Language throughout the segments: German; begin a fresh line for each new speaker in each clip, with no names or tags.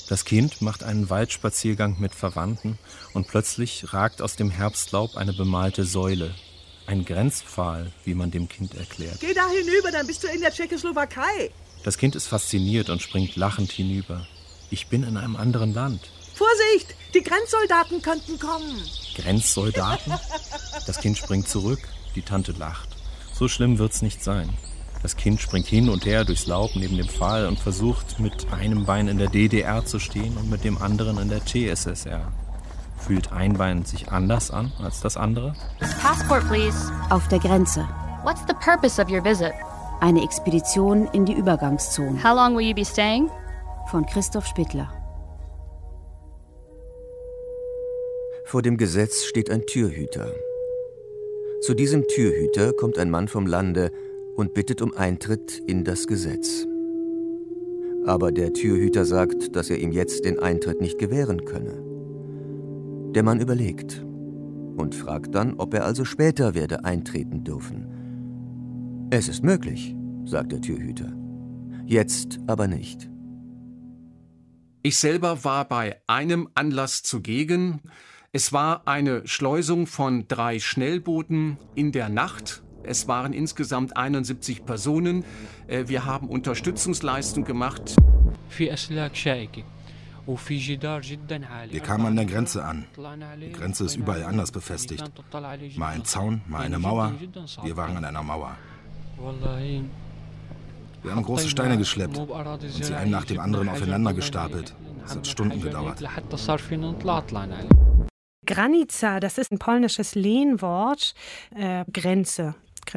Das Kind macht einen Waldspaziergang mit Verwandten und plötzlich ragt aus dem Herbstlaub eine bemalte Säule. Ein Grenzpfahl, wie man dem Kind erklärt.
Geh da hinüber, dann bist du in der Tschechoslowakei.
Das Kind ist fasziniert und springt lachend hinüber. Ich bin in einem anderen Land.
Vorsicht, die Grenzsoldaten könnten kommen.
Grenzsoldaten? Das Kind springt zurück, die Tante lacht. So schlimm wird's nicht sein. Das Kind springt hin und her durchs Laub neben dem Pfahl und versucht, mit einem Bein in der DDR zu stehen und mit dem anderen in der CSSR. Fühlt ein Bein sich anders an als das andere?
Passport, please.
Auf der Grenze.
What's the purpose of your visit?
Eine Expedition in die Übergangszone.
How long will you be staying?
Von Christoph Spittler.
Vor dem Gesetz steht ein Türhüter. Zu diesem Türhüter kommt ein Mann vom Lande und bittet um Eintritt in das Gesetz. Aber der Türhüter sagt, dass er ihm jetzt den Eintritt nicht gewähren könne. Der Mann überlegt und fragt dann, ob er also später werde eintreten dürfen. Es ist möglich, sagt der Türhüter. Jetzt aber nicht.
Ich selber war bei einem Anlass zugegen. Es war eine Schleusung von 3 Schnellbooten in der Nacht. Es waren insgesamt 71 Personen. Wir haben Unterstützungsleistung gemacht.
Wir kamen an der Grenze an. Die Grenze ist überall anders befestigt. Mal ein Zaun, mal eine Mauer. Wir waren an einer Mauer. Wir haben große Steine geschleppt und sie einen nach dem anderen aufeinander gestapelt. Es hat Stunden gedauert.
Granica, das ist ein polnisches Lehnwort. Grenze,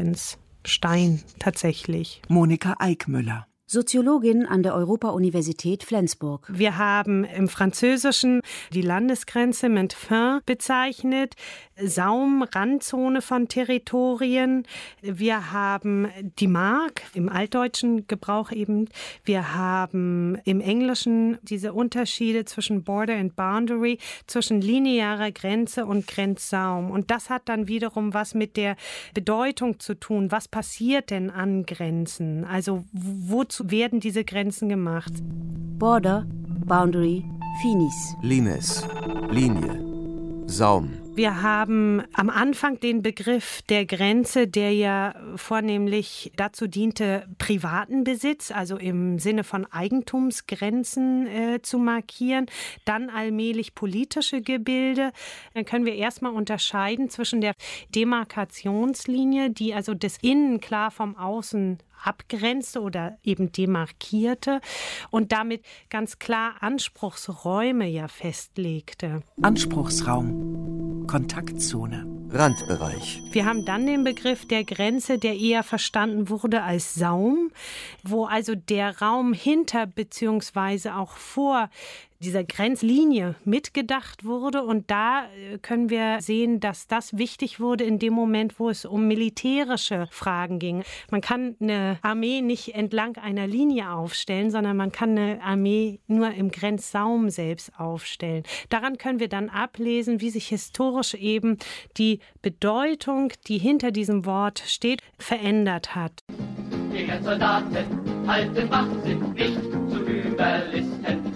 Grenzstein tatsächlich.
Monika Eickmüller.
Soziologin an der Europa-Universität Flensburg.
Wir haben im Französischen die Landesgrenze mit fin bezeichnet, Saum, Randzone von Territorien. Wir haben die Mark, im altdeutschen Gebrauch eben. Wir haben im Englischen diese Unterschiede zwischen Border and Boundary, zwischen linearer Grenze und Grenzsaum. Und das hat dann wiederum was mit der Bedeutung zu tun. Was passiert denn an Grenzen? Also wozu werden diese Grenzen gemacht?
Border, Boundary, Finis.
Limes, Linie, Saum.
Wir haben am Anfang den Begriff der Grenze, der ja vornehmlich dazu diente, privaten Besitz, also im Sinne von Eigentumsgrenzen zu markieren. Dann allmählich politische Gebilde. Dann können wir erstmal unterscheiden zwischen der Demarkationslinie, die also das Innen klar vom Außen abgrenzte oder eben demarkierte und damit ganz klar Anspruchsräume ja festlegte.
Anspruchsraum, Kontaktzone,
Randbereich.
Wir haben dann den Begriff der Grenze, der eher verstanden wurde als Saum, wo also der Raum hinter bzw. auch vor dieser Grenzlinie mitgedacht wurde. Und da können wir sehen, dass das wichtig wurde in dem Moment, wo es um militärische Fragen ging. Man kann eine Armee nicht entlang einer Linie aufstellen, sondern man kann eine Armee nur im Grenzsaum selbst aufstellen. Daran können wir dann ablesen, wie sich historisch eben die Bedeutung, die hinter diesem Wort steht, verändert hat.
Die Grenzsoldaten halten Wacht, sind nicht zu Überlisten.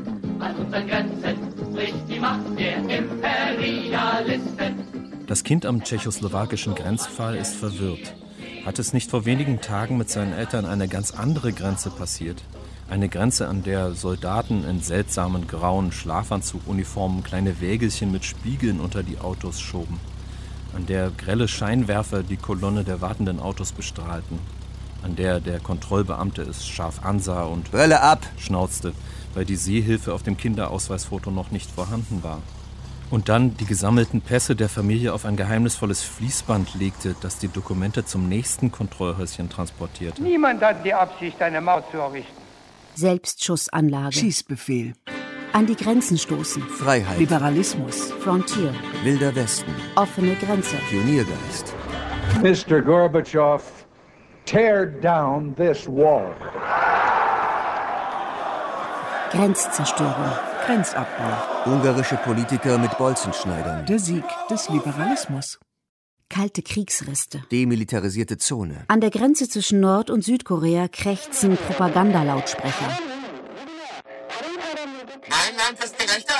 An unseren Grenzen bricht die Macht der Imperialisten.
Das Kind am tschechoslowakischen Grenzpfahl ist verwirrt. Hat es nicht vor wenigen Tagen mit seinen Eltern eine ganz andere Grenze passiert? Eine Grenze, an der Soldaten in seltsamen grauen Schlafanzuguniformen kleine Wägelchen mit Spiegeln unter die Autos schoben. An der grelle Scheinwerfer die Kolonne der wartenden Autos bestrahlten. An der der Kontrollbeamte es scharf ansah und
Brille ab!
Schnauzte, weil die Sehhilfe auf dem Kinderausweisfoto noch nicht vorhanden war. Und dann die gesammelten Pässe der Familie auf ein geheimnisvolles Fließband legte, das die Dokumente zum nächsten Kontrollhäuschen transportierte.
Niemand hat die Absicht, eine Mauer zu errichten.
Selbstschussanlage.
Schießbefehl.
An die Grenzen stoßen.
Freiheit.
Liberalismus.
Frontier.
Wilder Westen.
Offene Grenze.
Pioniergeist.
Mr. Gorbatschow, tear down this wall.
Grenzzerstörung.
Grenzabbau.
Ungarische Politiker mit Bolzenschneidern.
Der Sieg des Liberalismus.
Kalte Kriegsreste.
Demilitarisierte Zone.
An der Grenze zwischen Nord- und Südkorea krächzen Propagandalautsprecher.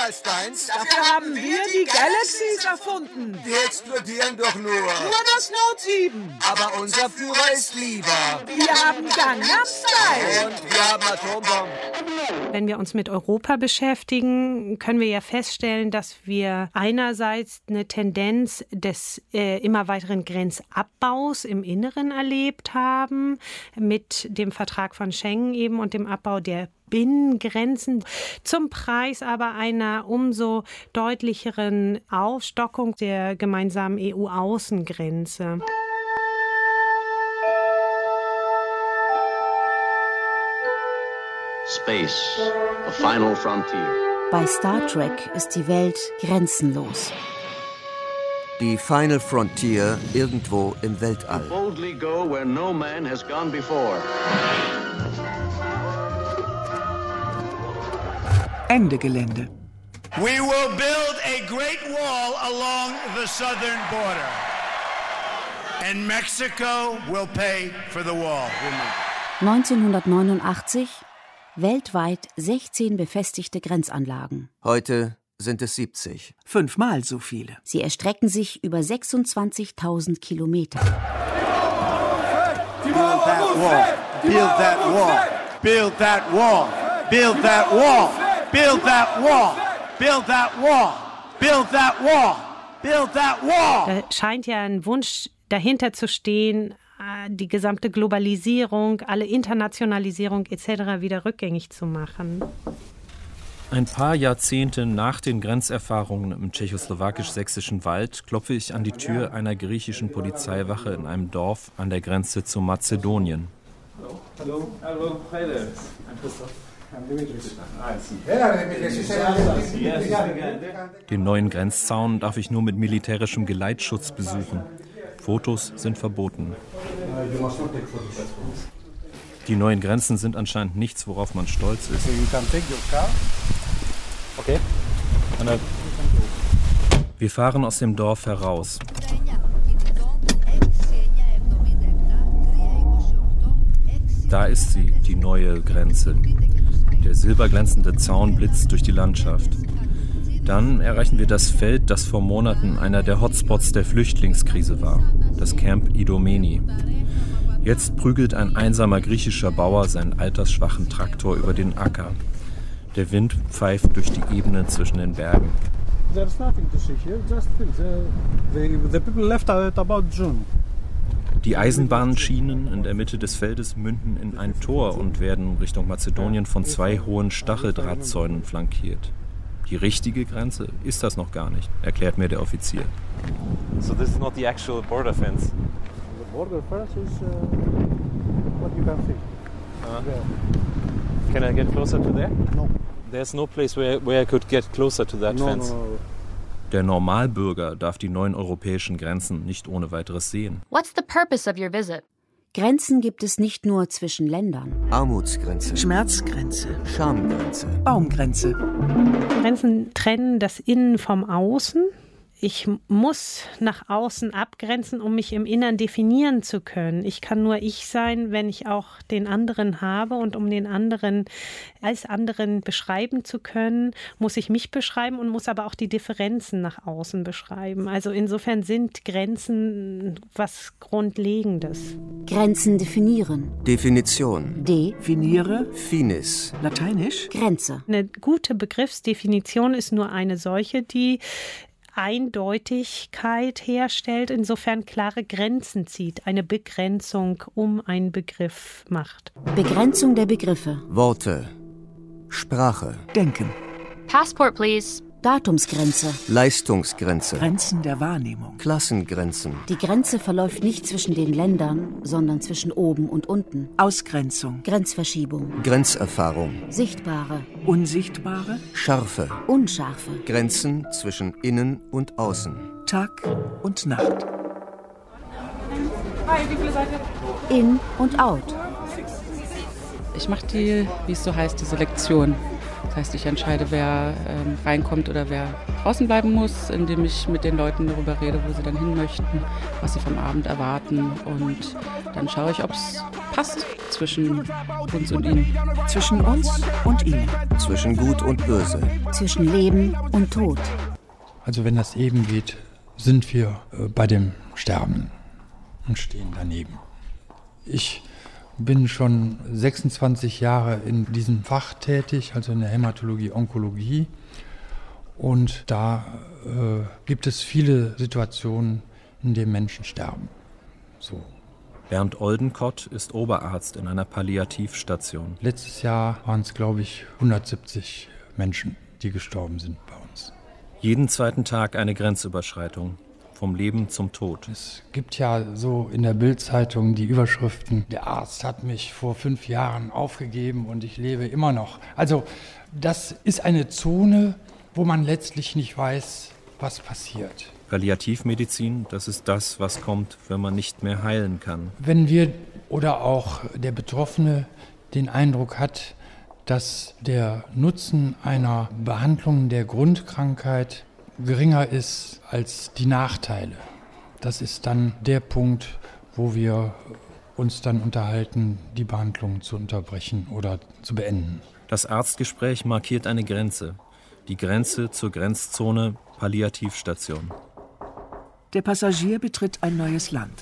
als deins?
Dafür haben wir die Galaxies erfunden.
Die explodieren doch nur.
Nur das Note 7.
Aber unser Führer ist lieber.
Wir haben Gangnam Style.
Und wir haben Atombomben.
Wenn wir uns mit Europa beschäftigen, können wir ja feststellen, dass wir einerseits eine Tendenz des immer weiteren Grenzabbaus im Inneren erlebt haben, mit dem Vertrag von Schengen eben und dem Abbau der Binnengrenzen, zum Preis aber einer umso deutlicheren Aufstockung der gemeinsamen EU-Außengrenze.
Space, the final frontier.
Bei Star Trek ist die Welt grenzenlos.
Die Final Frontier irgendwo im Weltall.
Boldly go where no man has gone before.
Ende Gelände.
We will build a great wall along the southern border. And Mexico will pay for the wall.
1989 weltweit 16 befestigte Grenzanlagen.
Heute sind es 70.
5-mal so viele.
Sie erstrecken sich über 26.000 Kilometer.
Build that wall. Build that wall. Build that wall. Build that wall. Build that wall. Build that wall. Build that wall. Build that wall.
Da scheint ja ein Wunsch dahinter zu stehen, die gesamte Globalisierung, alle Internationalisierung etc. wieder rückgängig zu machen.
Ein paar Jahrzehnte nach den Grenzerfahrungen im tschechoslowakisch-sächsischen Wald klopfe ich an die Tür einer griechischen Polizeiwache in einem Dorf an der Grenze zu Mazedonien.
Hallo. Hi there. I'm Christoph.
Den neuen Grenzzaun darf ich nur mit militärischem Geleitschutz besuchen. Fotos sind verboten. Die neuen Grenzen sind anscheinend nichts, worauf man stolz ist. Wir fahren aus dem Dorf heraus. Da ist sie, die neue Grenze. Der silberglänzende Zaun blitzt durch die Landschaft. Dann erreichen wir das Feld, das vor Monaten einer der Hotspots der Flüchtlingskrise war, das Camp Idomeni. Jetzt prügelt ein einsamer griechischer Bauer seinen altersschwachen Traktor über den Acker. Der Wind pfeift durch die Ebene zwischen den Bergen. Die Eisenbahnschienen in der Mitte des Feldes münden in ein Tor und werden Richtung Mazedonien von 2 hohen Stacheldrahtzäunen flankiert. Die richtige Grenze ist das noch gar nicht, erklärt mir der Offizier.
So this is not the actual border fence.
The border fence is what you can see.
Can I get closer to there?
No.
There's no place where I could get closer to that fence.
No.
Der Normalbürger darf die neuen europäischen Grenzen nicht ohne weiteres sehen.
What's the purpose of your visit?
Grenzen gibt es nicht nur zwischen Ländern.
Armutsgrenze.
Schmerzgrenze.
Schamgrenze.
Baumgrenze.
Grenzen trennen das Innen vom Außen. Ich muss nach außen abgrenzen, um mich im Innern definieren zu können. Ich kann nur ich sein, wenn ich auch den anderen habe. Und um den anderen als anderen beschreiben zu können, muss ich mich beschreiben und muss aber auch die Differenzen nach außen beschreiben. Also insofern sind Grenzen was Grundlegendes.
Grenzen definieren.
Definition.
Definiere.
Finis.
Lateinisch.
Grenze.
Eine gute Begriffsdefinition ist nur eine solche, die Eindeutigkeit herstellt, insofern klare Grenzen zieht, eine Begrenzung um einen Begriff macht.
Begrenzung der Begriffe.
Worte. Sprache.
Denken.
Passport, please.
Datumsgrenze.
Leistungsgrenze.
Grenzen der Wahrnehmung.
Klassengrenzen.
Die Grenze verläuft nicht zwischen den Ländern, sondern zwischen oben und unten.
Ausgrenzung.
Grenzverschiebung.
Grenzerfahrung.
Sichtbare.
Unsichtbare.
Scharfe.
Unscharfe.
Grenzen zwischen Innen und Außen.
Tag und Nacht.
Hi, wie viele seid ihr?
In und out.
Ich mache die, wie es so heißt, die Selektion. Das heißt, ich entscheide, wer reinkommt oder wer draußen bleiben muss, indem ich mit den Leuten darüber rede, wo sie dann hin möchten, was sie vom Abend erwarten. Und dann schaue ich, ob es passt zwischen uns und ihnen.
Zwischen uns und ihnen.
Zwischen Gut und Böse.
Zwischen Leben und Tod.
Also wenn das eben geht, sind wir bei dem Sterben und stehen daneben. Ich bin schon 26 Jahre in diesem Fach tätig, also in der Hämatologie, Onkologie. Und da gibt es viele Situationen, in denen Menschen sterben. So.
Bernd Oldenkott ist Oberarzt in einer Palliativstation.
Letztes Jahr waren es, glaube ich, 170 Menschen, die gestorben sind bei uns.
Jeden zweiten Tag eine Grenzüberschreitung. Vom Leben zum Tod.
Es gibt ja so in der Bild-Zeitung die Überschriften, der Arzt hat mich vor 5 Jahren aufgegeben und ich lebe immer noch. Also das ist eine Zone, wo man letztlich nicht weiß, was passiert.
Palliativmedizin, das ist das, was kommt, wenn man nicht mehr heilen kann.
Wenn wir oder auch der Betroffene den Eindruck hat, dass der Nutzen einer Behandlung der Grundkrankheit geringer ist als die Nachteile. Das ist dann der Punkt, wo wir uns dann unterhalten, die Behandlung zu unterbrechen oder zu beenden.
Das Arztgespräch markiert eine Grenze. Die Grenze zur Grenzzone Palliativstation.
Der Passagier betritt ein neues Land.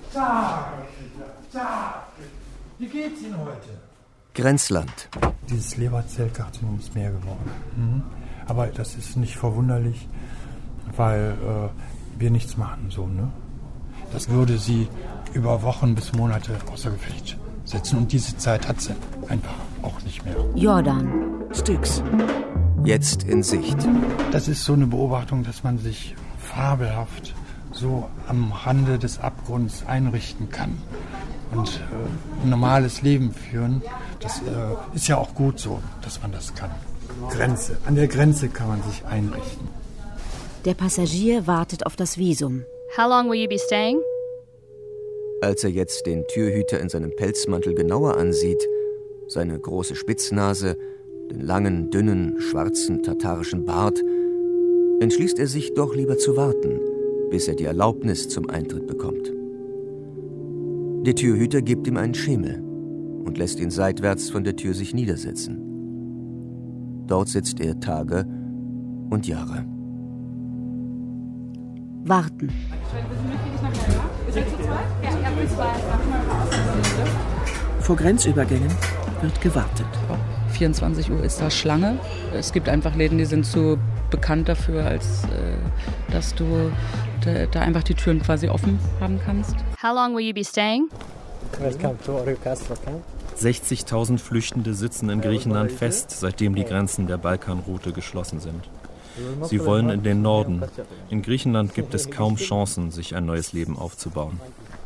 Wie geht's Ihnen heute?
Grenzland.
Dieses Leberzellkarzinom ist mehr geworden. Aber das ist nicht verwunderlich, weil wir nichts machen. So, ne? Das würde sie über Wochen bis Monate außer Gefecht setzen. Und diese Zeit hat sie einfach auch nicht mehr.
Jordan.
Styx.
Jetzt in Sicht.
Das ist so eine Beobachtung, dass man sich fabelhaft so am Rande des Abgrunds einrichten kann. Und ein normales Leben führen, das ist ja auch gut so, dass man das kann. Grenze. An der Grenze kann man sich einrichten.
Der Passagier wartet auf das Visum.
How long will you be staying?
Als er jetzt den Türhüter in seinem Pelzmantel genauer ansieht, seine große Spitznase, den langen, dünnen, schwarzen tatarischen Bart, entschließt er sich doch lieber zu warten, bis er die Erlaubnis zum Eintritt bekommt. Der Türhüter gibt ihm einen Schemel und lässt ihn seitwärts von der Tür sich niedersetzen. Dort sitzt er Tage und Jahre.
Warten.
Vor Grenzübergängen wird gewartet.
24 Uhr ist da Schlange. Es gibt einfach Läden, die sind zu bekannt dafür, als dass du da einfach die Türen quasi offen haben kannst.
How long will you be staying?
Welcome to Orio Castro Camp.
60.000 Flüchtende sitzen in Griechenland fest, seitdem die Grenzen der Balkanroute geschlossen sind. Sie wollen in den Norden. In Griechenland gibt es kaum Chancen, sich ein neues Leben aufzubauen.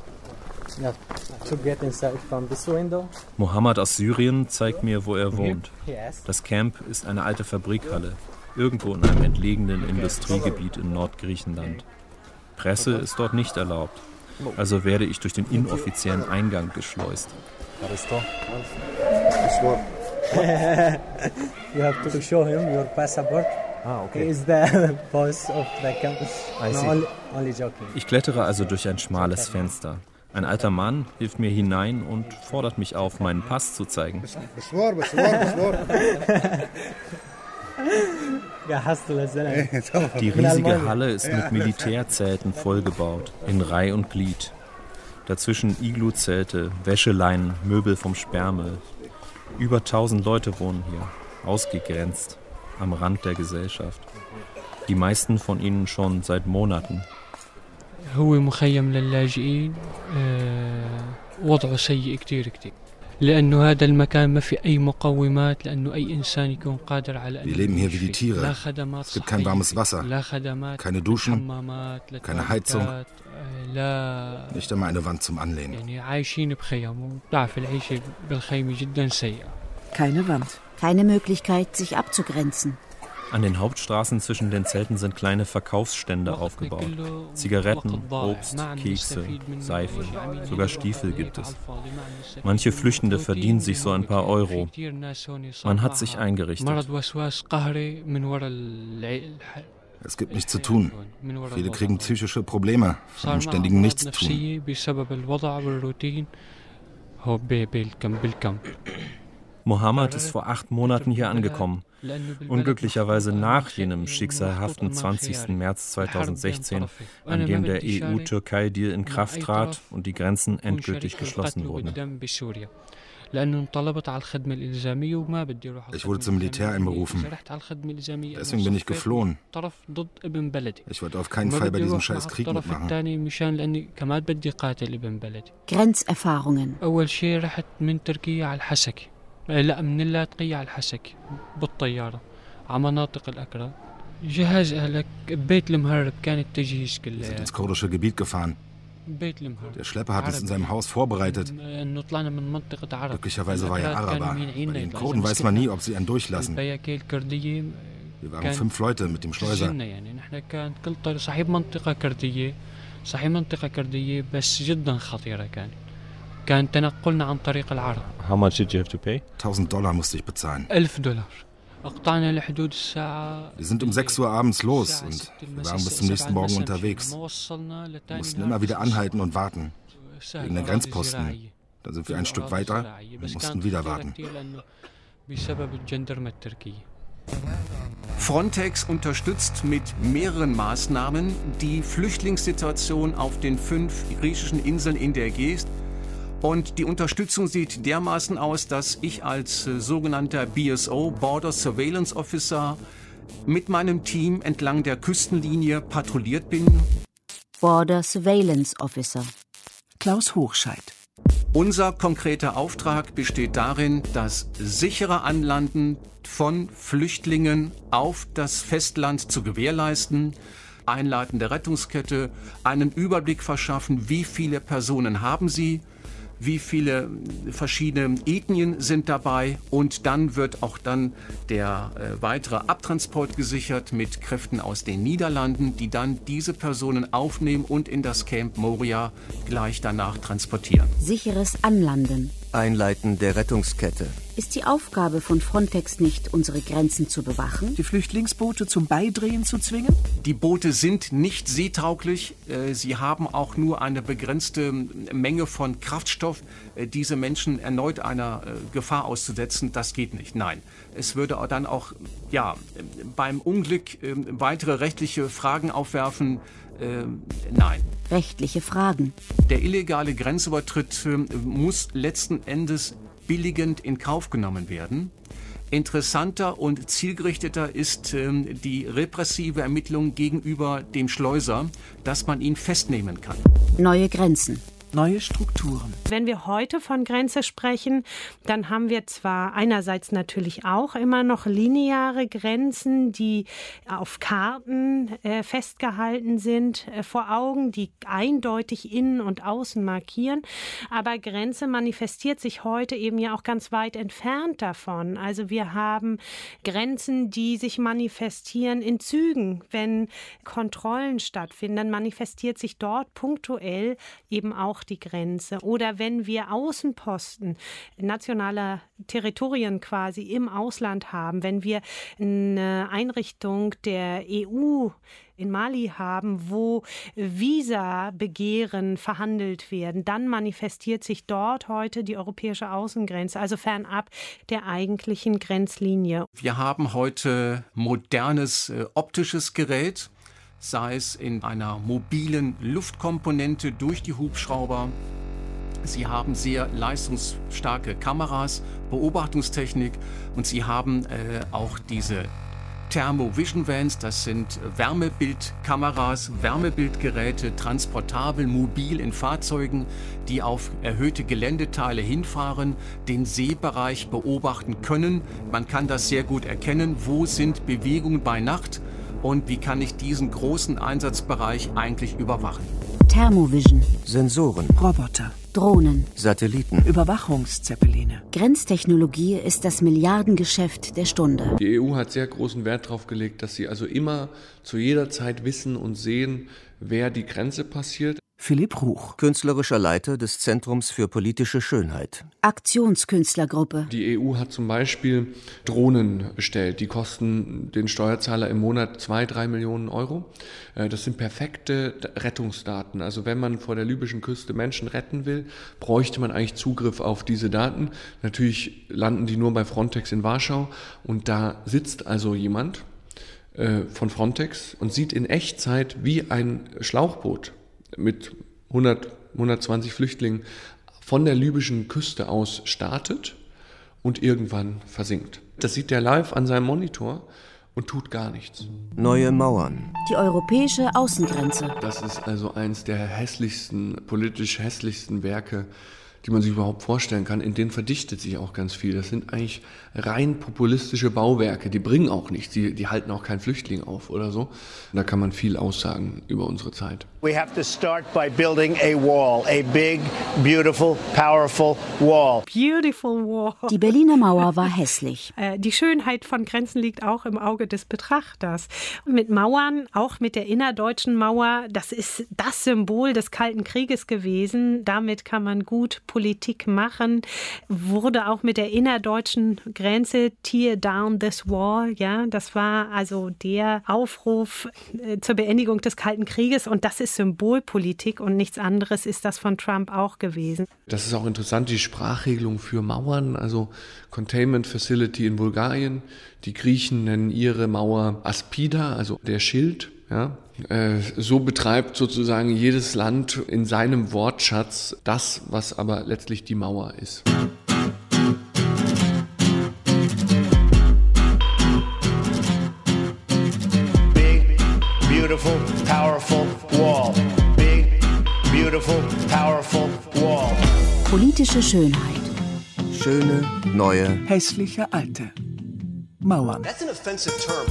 Mohammed aus Syrien zeigt mir, wo er wohnt. Das Camp ist eine alte Fabrikhalle, irgendwo in einem entlegenen Industriegebiet in Nordgriechenland. Presse ist dort nicht erlaubt, also werde ich durch den inoffiziellen Eingang geschleust.
You have to show him your passport. Okay. He is the boss of the camp. Only joking.
Ich klettere also durch ein schmales Fenster. Ein alter Mann hilft mir hinein und fordert mich auf, meinen Pass zu zeigen. Die riesige Halle ist mit Militärzelten vollgebaut, in Reih und Glied. Dazwischen Iglu-Zelte, Wäscheleinen, Möbel vom Sperrmüll. Über 1000 Leute wohnen hier, ausgegrenzt, am Rand der Gesellschaft. Die meisten von ihnen schon seit Monaten.
هو مخيم للاجئين وضعه سيء كتير لأنه هذا المكان ما في أي مقومات لأنه أي إنسان يكون قادر على.
Wir leben hier wie die Tiere. Es gibt kein warmes Wasser, keine Duschen, keine Heizung, nicht einmal eine Wand zum Anlehnen.
يعني عايشين بخيم وضعف العيش بالخيمة جدا سيئة.
Keine Wand.
Keine Möglichkeit, sich abzugrenzen.
An den Hauptstraßen zwischen den Zelten sind kleine Verkaufsstände aufgebaut. Zigaretten, Obst, Kekse, Seife, sogar Stiefel gibt es. Manche Flüchtende verdienen sich so ein paar Euro. Man hat sich eingerichtet.
Es gibt nichts zu tun. Viele kriegen psychische Probleme vom ständigen Nichtstun.
Mohammed ist vor 8 Monaten hier angekommen. Unglücklicherweise nach jenem schicksalhaften 20. März 2016, an dem der EU-Türkei-Deal in Kraft trat und die Grenzen endgültig geschlossen wurden.
Ich wurde zum Militär einberufen. Deswegen bin ich geflohen. Ich wollte auf keinen Fall bei diesem scheiß Krieg mitmachen.
Grenzerfahrungen.
لا من اللاذقية على الحسك بالطيارة على مناطق الأكراد جهاز أهلك بيت المهرب كان التجهيز كله.
Wir sind ins kurdische Gebiet gefahren. Der Schlepper hat es in seinem Haus vorbereitet. Glücklicherweise war er Araber. Bei den Kurden weiß man nie, ob sie einen durchlassen. Wir waren 5 Leute mit dem Schleuser.
How much did you have to pay?
$1000 musste ich bezahlen.
$1000.
Wir sind um 6 Uhr abends los und wir waren bis zum nächsten Morgen unterwegs. Wir mussten immer wieder anhalten und warten, wegen der Grenzposten. Dann sind wir ein Stück weiter und mussten wieder warten.
Frontex unterstützt mit mehreren Maßnahmen die Flüchtlingssituation auf den 5 griechischen Inseln in der Ägäis. Und die Unterstützung sieht dermaßen aus, dass ich als sogenannter BSO, Border Surveillance Officer, mit meinem Team entlang der Küstenlinie patrouilliert bin.
Border Surveillance Officer.
Klaus Hochscheid.
Unser konkreter Auftrag besteht darin, das sichere Anlanden von Flüchtlingen auf das Festland zu gewährleisten, Einleiten der Rettungskette, einen Überblick verschaffen, wie viele Personen haben sie, wie viele verschiedene Ethnien sind dabei, und dann wird auch dann der weitere Abtransport gesichert mit Kräften aus den Niederlanden, die dann diese Personen aufnehmen und in das Camp Moria gleich danach transportieren.
Sicheres Anlanden.
Einleiten der Rettungskette.
Ist die Aufgabe von Frontex nicht, unsere Grenzen zu bewachen?
Die Flüchtlingsboote zum Beidrehen zu zwingen?
Die Boote sind nicht seetauglich. Sie haben auch nur eine begrenzte Menge von Kraftstoff. Diese Menschen erneut einer Gefahr auszusetzen, das geht nicht. Nein, es würde dann auch beim Unglück weitere rechtliche Fragen aufwerfen. Nein.
Rechtliche Fragen.
Der illegale Grenzübertritt muss letzten Endes billigend in Kauf genommen werden. Interessanter und zielgerichteter ist die repressive Ermittlung gegenüber dem Schleuser, dass man ihn festnehmen kann.
Neue Grenzen.
Neue Strukturen.
Wenn wir heute von Grenze sprechen, dann haben wir zwar einerseits natürlich auch immer noch lineare Grenzen, die auf Karten festgehalten sind, vor Augen, die eindeutig innen und außen markieren, aber Grenze manifestiert sich heute eben ja auch ganz weit entfernt davon. Also wir haben Grenzen, die sich manifestieren in Zügen. Wenn Kontrollen stattfinden, dann manifestiert sich dort punktuell eben auch die Grenze. Oder wenn wir Außenposten nationaler Territorien quasi im Ausland haben, wenn wir eine Einrichtung der EU in Mali haben, wo Visa-Begehren verhandelt werden, dann manifestiert sich dort heute die europäische Außengrenze, also fernab der eigentlichen Grenzlinie.
Wir haben heute modernes optisches Gerät, sei es in einer mobilen Luftkomponente durch die Hubschrauber. Sie haben sehr leistungsstarke Kameras, Beobachtungstechnik, und Sie haben auch diese Thermo-Vision Vans, das sind Wärmebildkameras, Wärmebildgeräte, transportabel, mobil in Fahrzeugen, die auf erhöhte Geländeteile hinfahren, den Seebereich beobachten können. Man kann das sehr gut erkennen, wo sind Bewegungen bei Nacht und wie kann ich diesen großen Einsatzbereich eigentlich überwachen.
Thermovision,
Sensoren,
Roboter,
Drohnen,
Satelliten,
Überwachungszeppeline.
Grenztechnologie ist das Milliardengeschäft der Stunde.
Die EU hat sehr großen Wert darauf gelegt, dass sie also immer zu jeder Zeit wissen und sehen, wer die Grenze passiert.
Philipp Ruch,
künstlerischer Leiter des Zentrums für politische Schönheit.
Aktionskünstlergruppe.
Die EU hat zum Beispiel Drohnen bestellt. Die kosten den Steuerzahler im Monat 2-3 Millionen Euro. Das sind perfekte Rettungsdaten. Also wenn man vor der libyschen Küste Menschen retten will, bräuchte man eigentlich Zugriff auf diese Daten. Natürlich landen die nur bei Frontex in Warschau. Und da sitzt also jemand von Frontex und sieht in Echtzeit, wie ein Schlauchboot mit 120 Flüchtlingen von der libyschen Küste aus startet und irgendwann versinkt. Das sieht der live an seinem Monitor und tut gar nichts.
Neue Mauern.
Die europäische Außengrenze.
Das ist also eins der politisch hässlichsten Werke, die man sich überhaupt vorstellen kann. In denen verdichtet sich auch ganz viel. Das sind eigentlich rein populistische Bauwerke. Die bringen auch nichts. Die halten auch keinen Flüchtling auf oder so. Da kann man viel aussagen über unsere Zeit.
We have to start by building a wall, a big, beautiful, powerful wall.
Beautiful wall.
Die Berliner Mauer war hässlich.
Die Schönheit von Grenzen liegt auch im Auge des Betrachters. Mit Mauern, auch mit der innerdeutschen Mauer, das ist das Symbol des Kalten Krieges gewesen. Damit kann man gut Politik machen. Wurde auch mit der innerdeutschen Grenze Tear down this wall. Ja, das war also der Aufruf zur Beendigung des Kalten Krieges. Und das ist Symbolpolitik und nichts anderes ist das von Trump auch gewesen.
Das ist auch interessant, die Sprachregelung für Mauern, also Containment Facility in Bulgarien. Die Griechen nennen ihre Mauer Aspida, also der Schild. Ja. So betreibt sozusagen jedes Land in seinem Wortschatz das, was aber letztlich die Mauer ist.
Big, beautiful, powerful wall. Big, beautiful, powerful wall.
Politische Schönheit.
Schöne, neue,
hässliche, alte. Mauern.
That's an offensive term.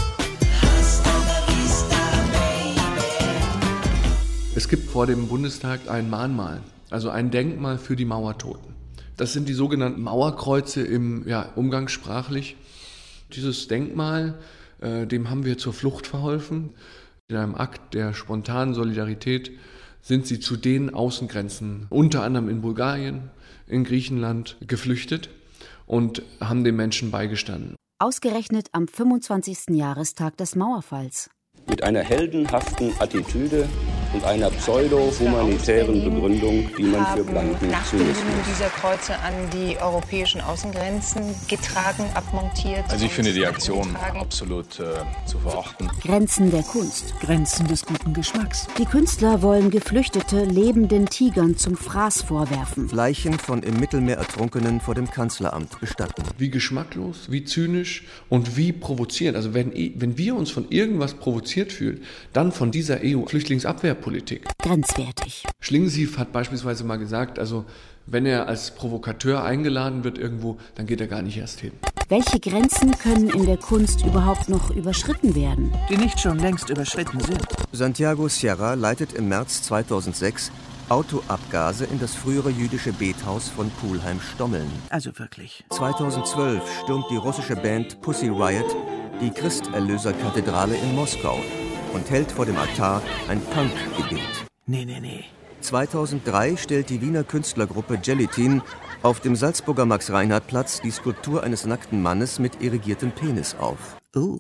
Es gibt vor dem Bundestag ein Mahnmal, also ein Denkmal für die Mauertoten. Das sind die sogenannten Mauerkreuze umgangssprachlich. Dieses Denkmal, dem haben wir zur Flucht verholfen. In einem Akt der spontanen Solidarität sind sie zu den Außengrenzen, unter anderem in Bulgarien, in Griechenland, geflüchtet und haben den Menschen beigestanden.
Ausgerechnet am 25. Jahrestag des Mauerfalls.
Mit einer heldenhaften Attitüde und einer pseudo-humanitären Begründung, die man für Blanken zulässt.
Dieser Kreuze an die europäischen Außengrenzen getragen, abmontiert.
Also ich finde die Aktion absolut zu verachten.
Grenzen der Kunst.
Grenzen des guten Geschmacks.
Die Künstler wollen Geflüchtete lebenden Tigern zum Fraß vorwerfen.
Leichen von im Mittelmeer Ertrunkenen vor dem Kanzleramt bestatten.
Wie geschmacklos, wie zynisch und wie provozierend. Also wenn wir uns von irgendwas provoziert fühlen, dann von dieser EU-Flüchtlingsabwehrpolitik.
Grenzwertig.
Schlingensief hat beispielsweise mal gesagt, also wenn er als Provokateur eingeladen wird irgendwo, dann geht er gar nicht erst hin.
Welche Grenzen können in der Kunst überhaupt noch überschritten werden?
Die nicht schon längst überschritten sind.
Santiago Sierra leitet im März 2006 Autoabgase in das frühere jüdische Bethaus von Pulheim-Stommeln.
Also wirklich.
2012 stürmt die russische Band Pussy Riot die Christerlöserkathedrale in Moskau und hält vor dem Altar ein Punk-Gebet.
Nee.
2003 stellt die Wiener Künstlergruppe Gelatin auf dem Salzburger Max-Reinhardt-Platz die Skulptur eines nackten Mannes mit irrigiertem Penis auf.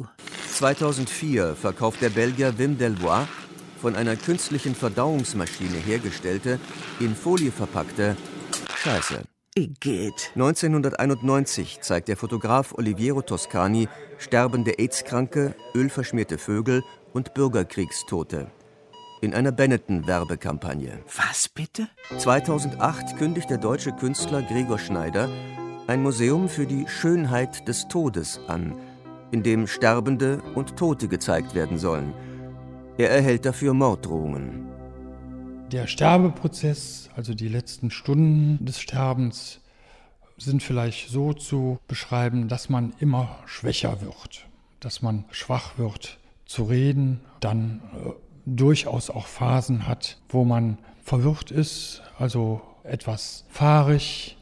2004 verkauft der Belgier Wim Delvoye von einer künstlichen Verdauungsmaschine hergestellte, in Folie verpackte Scheiße.
Geht.
1991 zeigt der Fotograf Oliviero Toscani sterbende AIDS-Kranke, ölverschmierte Vögel und Bürgerkriegstote. In einer Benetton-Werbekampagne.
Was bitte?
2008 kündigt der deutsche Künstler Gregor Schneider ein Museum für die Schönheit des Todes an, in dem Sterbende und Tote gezeigt werden sollen. Er erhält dafür Morddrohungen.
Der Sterbeprozess, also die letzten Stunden des Sterbens, sind vielleicht so zu beschreiben, dass man immer schwächer wird, dass man schwach wird zu reden, dann durchaus auch Phasen hat, wo man verwirrt ist, also etwas fahrig,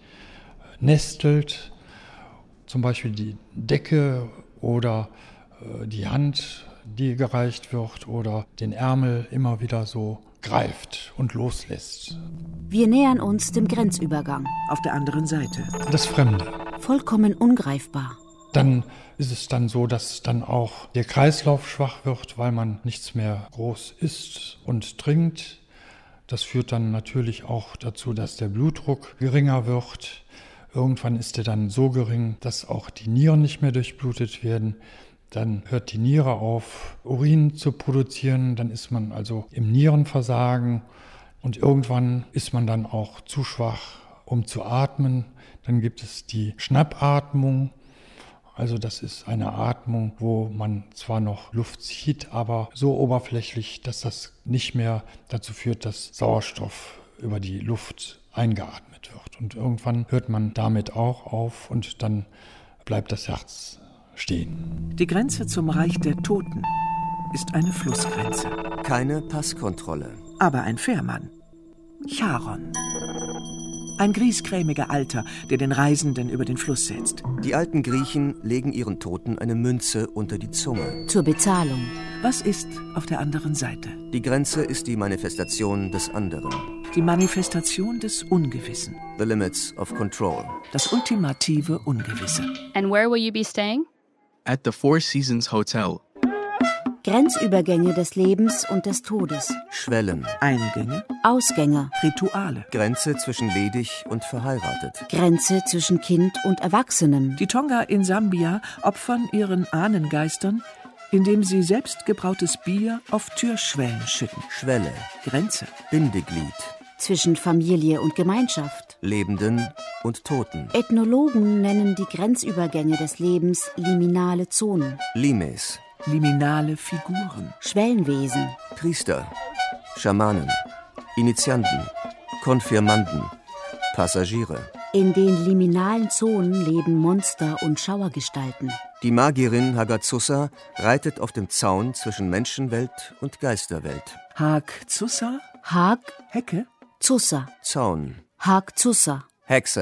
nestelt, zum Beispiel die Decke oder die Hand, die gereicht wird, oder den Ärmel immer wieder so greift und loslässt.
Wir nähern uns dem Grenzübergang.
Auf der anderen Seite.
Das Fremde.
Vollkommen ungreifbar.
Dann ist es dann so, dass dann auch der Kreislauf schwach wird, weil man nichts mehr groß isst und trinkt. Das führt dann natürlich auch dazu, dass der Blutdruck geringer wird. Irgendwann ist er dann so gering, dass auch die Nieren nicht mehr durchblutet werden. Dann hört die Niere auf, Urin zu produzieren. Dann ist man also im Nierenversagen. Und irgendwann ist man dann auch zu schwach, um zu atmen. Dann gibt es die Schnappatmung. Also das ist eine Atmung, wo man zwar noch Luft zieht, aber so oberflächlich, dass das nicht mehr dazu führt, dass Sauerstoff über die Luft eingeatmet wird. Und irgendwann hört man damit auch auf und dann bleibt das Herz stehen.
Die Grenze zum Reich der Toten ist eine Flussgrenze.
Keine Passkontrolle.
Aber ein Fährmann. Charon. Ein griesgrämiger Alter, der den Reisenden über den Fluss setzt.
Die alten Griechen legen ihren Toten eine Münze unter die Zunge.
Zur Bezahlung.
Was ist auf der anderen Seite?
Die Grenze ist die Manifestation des anderen.
Die Manifestation des Ungewissen.
The limits of control.
Das ultimative Ungewisse.
And where will you be staying?
At the Four Seasons Hotel.
Grenzübergänge des Lebens und des Todes.
Schwellen.
Eingänge.
Ausgänge.
Rituale.
Grenze zwischen ledig und verheiratet.
Grenze zwischen Kind und Erwachsenem.
Die Tonga in Sambia opfern ihren Ahnengeistern, indem sie selbstgebrautes Bier auf Türschwellen schütten.
Schwelle.
Grenze.
Bindeglied.
Zwischen Familie und Gemeinschaft.
Lebenden und Toten.
Ethnologen nennen die Grenzübergänge des Lebens liminale Zonen.
Limes.
Liminale Figuren.
Schwellenwesen.
Priester. Schamanen. Initianten. Konfirmanden. Passagiere.
In den liminalen Zonen leben Monster und Schauergestalten.
Die Magierin Hagazusa reitet auf dem Zaun zwischen Menschenwelt und Geisterwelt.
Hag-Zusa?
Hag.
Hecke?
Zusa.
Zaun.
Hag-Zusa.
Hexe.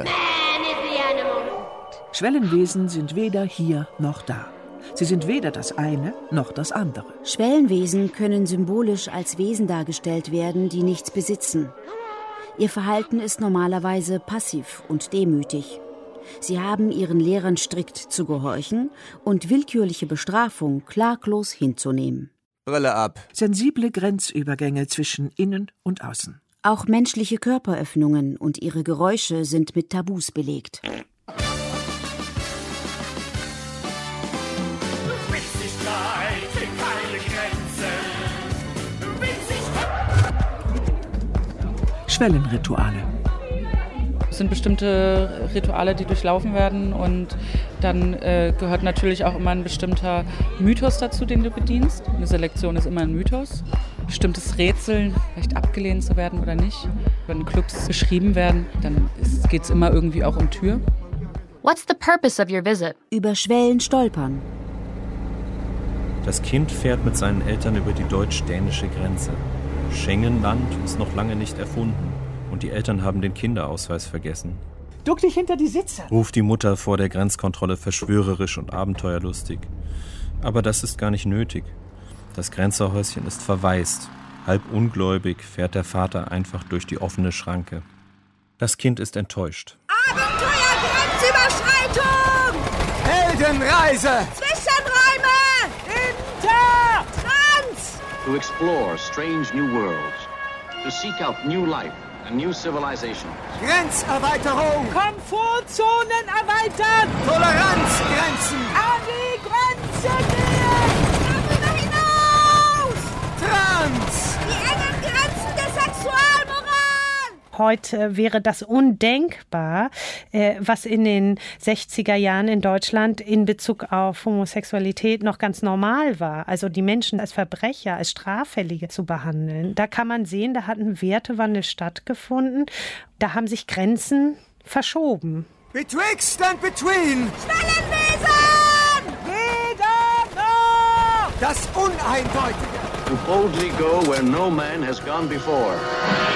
Schwellenwesen sind weder hier noch da. Sie sind weder das eine noch das andere.
Schwellenwesen können symbolisch als Wesen dargestellt werden, die nichts besitzen. Ihr Verhalten ist normalerweise passiv und demütig. Sie haben ihren Lehrern strikt zu gehorchen und willkürliche Bestrafung klaglos hinzunehmen.
Brille ab.
Sensible Grenzübergänge zwischen Innen und Außen.
Auch menschliche Körperöffnungen und ihre Geräusche sind mit Tabus belegt.
Schwellenrituale.
Es sind bestimmte Rituale, die durchlaufen werden, und dann gehört natürlich auch immer ein bestimmter Mythos dazu, den du bedienst. Eine Selektion ist immer ein Mythos. Bestimmtes Rätseln, vielleicht abgelehnt zu werden oder nicht. Wenn Clubs beschrieben werden, dann geht es immer irgendwie auch um Tür.
What's the purpose of your visit?
Über Schwellen stolpern.
Das Kind fährt mit seinen Eltern über die deutsch-dänische Grenze. Schengenland ist noch lange nicht erfunden und die Eltern haben den Kinderausweis vergessen.
Duck dich hinter die Sitze,
ruft die Mutter vor der Grenzkontrolle verschwörerisch und abenteuerlustig. Aber das ist gar nicht nötig. Das Grenzerhäuschen ist verwaist. Halb ungläubig fährt der Vater einfach durch die offene Schranke. Das Kind ist enttäuscht.
Abenteuer-Grenzüberschreitung! Heldenreise!
Zwischenräume!
Inter!
Trans!
To explore strange new worlds, to seek out new life and new civilization.
Grenzerweiterung!
Komfortzonen erweitern!
Toleranzgrenzen!
An die Grenze gehen! Darüber hinaus!
Trans!
Die engen Grenzen der Sexualmoral!
Heute wäre das undenkbar, was in den 60er Jahren in Deutschland in Bezug auf Homosexualität noch ganz normal war. Also die Menschen als Verbrecher, als Straffällige zu behandeln. Da kann man sehen, da hat ein Wertewandel stattgefunden. Da haben sich Grenzen verschoben.
Betwixt and between!
Schwellenwesen!
Weder noch! Das Uneindeutige!
To boldly go where no man has gone before.